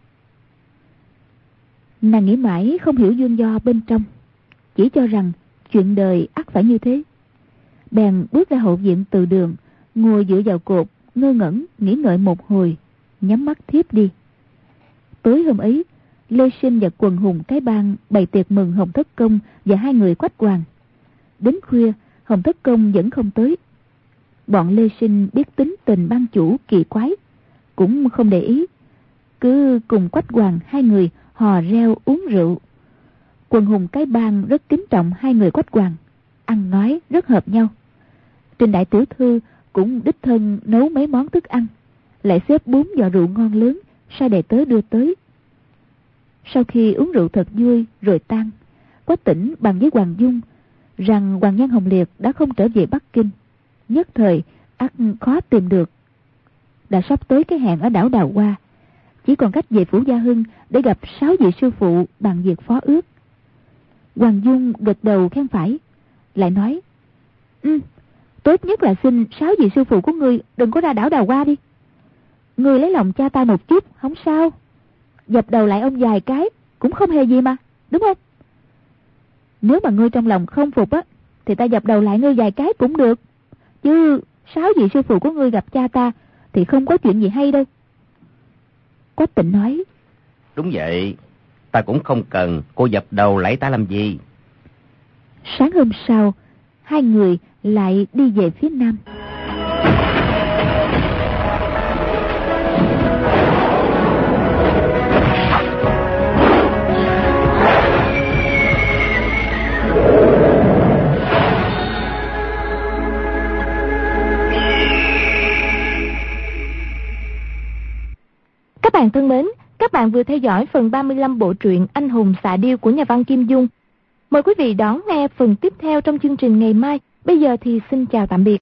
Nàng nghĩ mãi không hiểu duyên do bên trong, chỉ cho rằng chuyện đời ắt phải như thế. Bèn bước ra hậu viện từ đường, ngồi dựa vào cột, ngơ ngẩn nghĩ ngợi một hồi, nhắm mắt thiếp đi. Tối hôm ấy, Lê Sinh và quần hùng cái bang bày tiệc mừng Hồng Thất Công và hai người Quách Hoàng. Đến khuya, Hồng Thất Công vẫn không tới. Bọn Lê Sinh biết tính tình ban chủ kỳ quái, cũng không để ý, cứ cùng Quách Hoàng hai người hò reo uống rượu. Quần hùng cái bang rất kính trọng hai người Quách Hoàng, ăn nói rất hợp nhau. Trình đại tiểu thư cũng đích thân nấu mấy món thức ăn, lại xếp bốn giỏ rượu ngon lớn, sai đầy tớ đưa tới. Sau khi uống rượu thật vui rồi tan, Quách Tĩnh bàn với Hoàng Dung rằng Hoàng Nhan Hồng Liệt đã không trở về Bắc Kinh, nhất thời ắt khó tìm được. Đã sắp tới cái hẹn ở đảo Đào Hoa, chỉ còn cách về Phủ Gia Hưng để gặp sáu vị sư phụ bàn việc phó ước. Hoàng Dung gật đầu khen phải, lại nói: Ừ, tốt nhất là xin sáu vị sư phụ của ngươi đừng có ra đảo Đào Hoa đi. Ngươi lấy lòng cha ta một chút không sao, dập đầu lại ông vài cái cũng không hề gì mà, đúng không? Nếu mà ngươi trong lòng không phục á, thì ta dập đầu lại ngươi vài cái cũng được, chứ sáu vị sư phụ của ngươi gặp cha ta thì không có chuyện gì hay đâu. Quách Tĩnh nói: Đúng vậy, ta cũng không cần cô dập đầu lại ta làm gì. Sáng hôm sau, hai người lại đi về phía nam. Các bạn thân mến, các bạn vừa theo dõi phần ba mươi lăm bộ truyện Anh hùng xạ điêu của nhà văn Kim Dung. Mời quý vị đón nghe phần tiếp theo trong chương trình ngày mai. Bây giờ thì xin chào tạm biệt.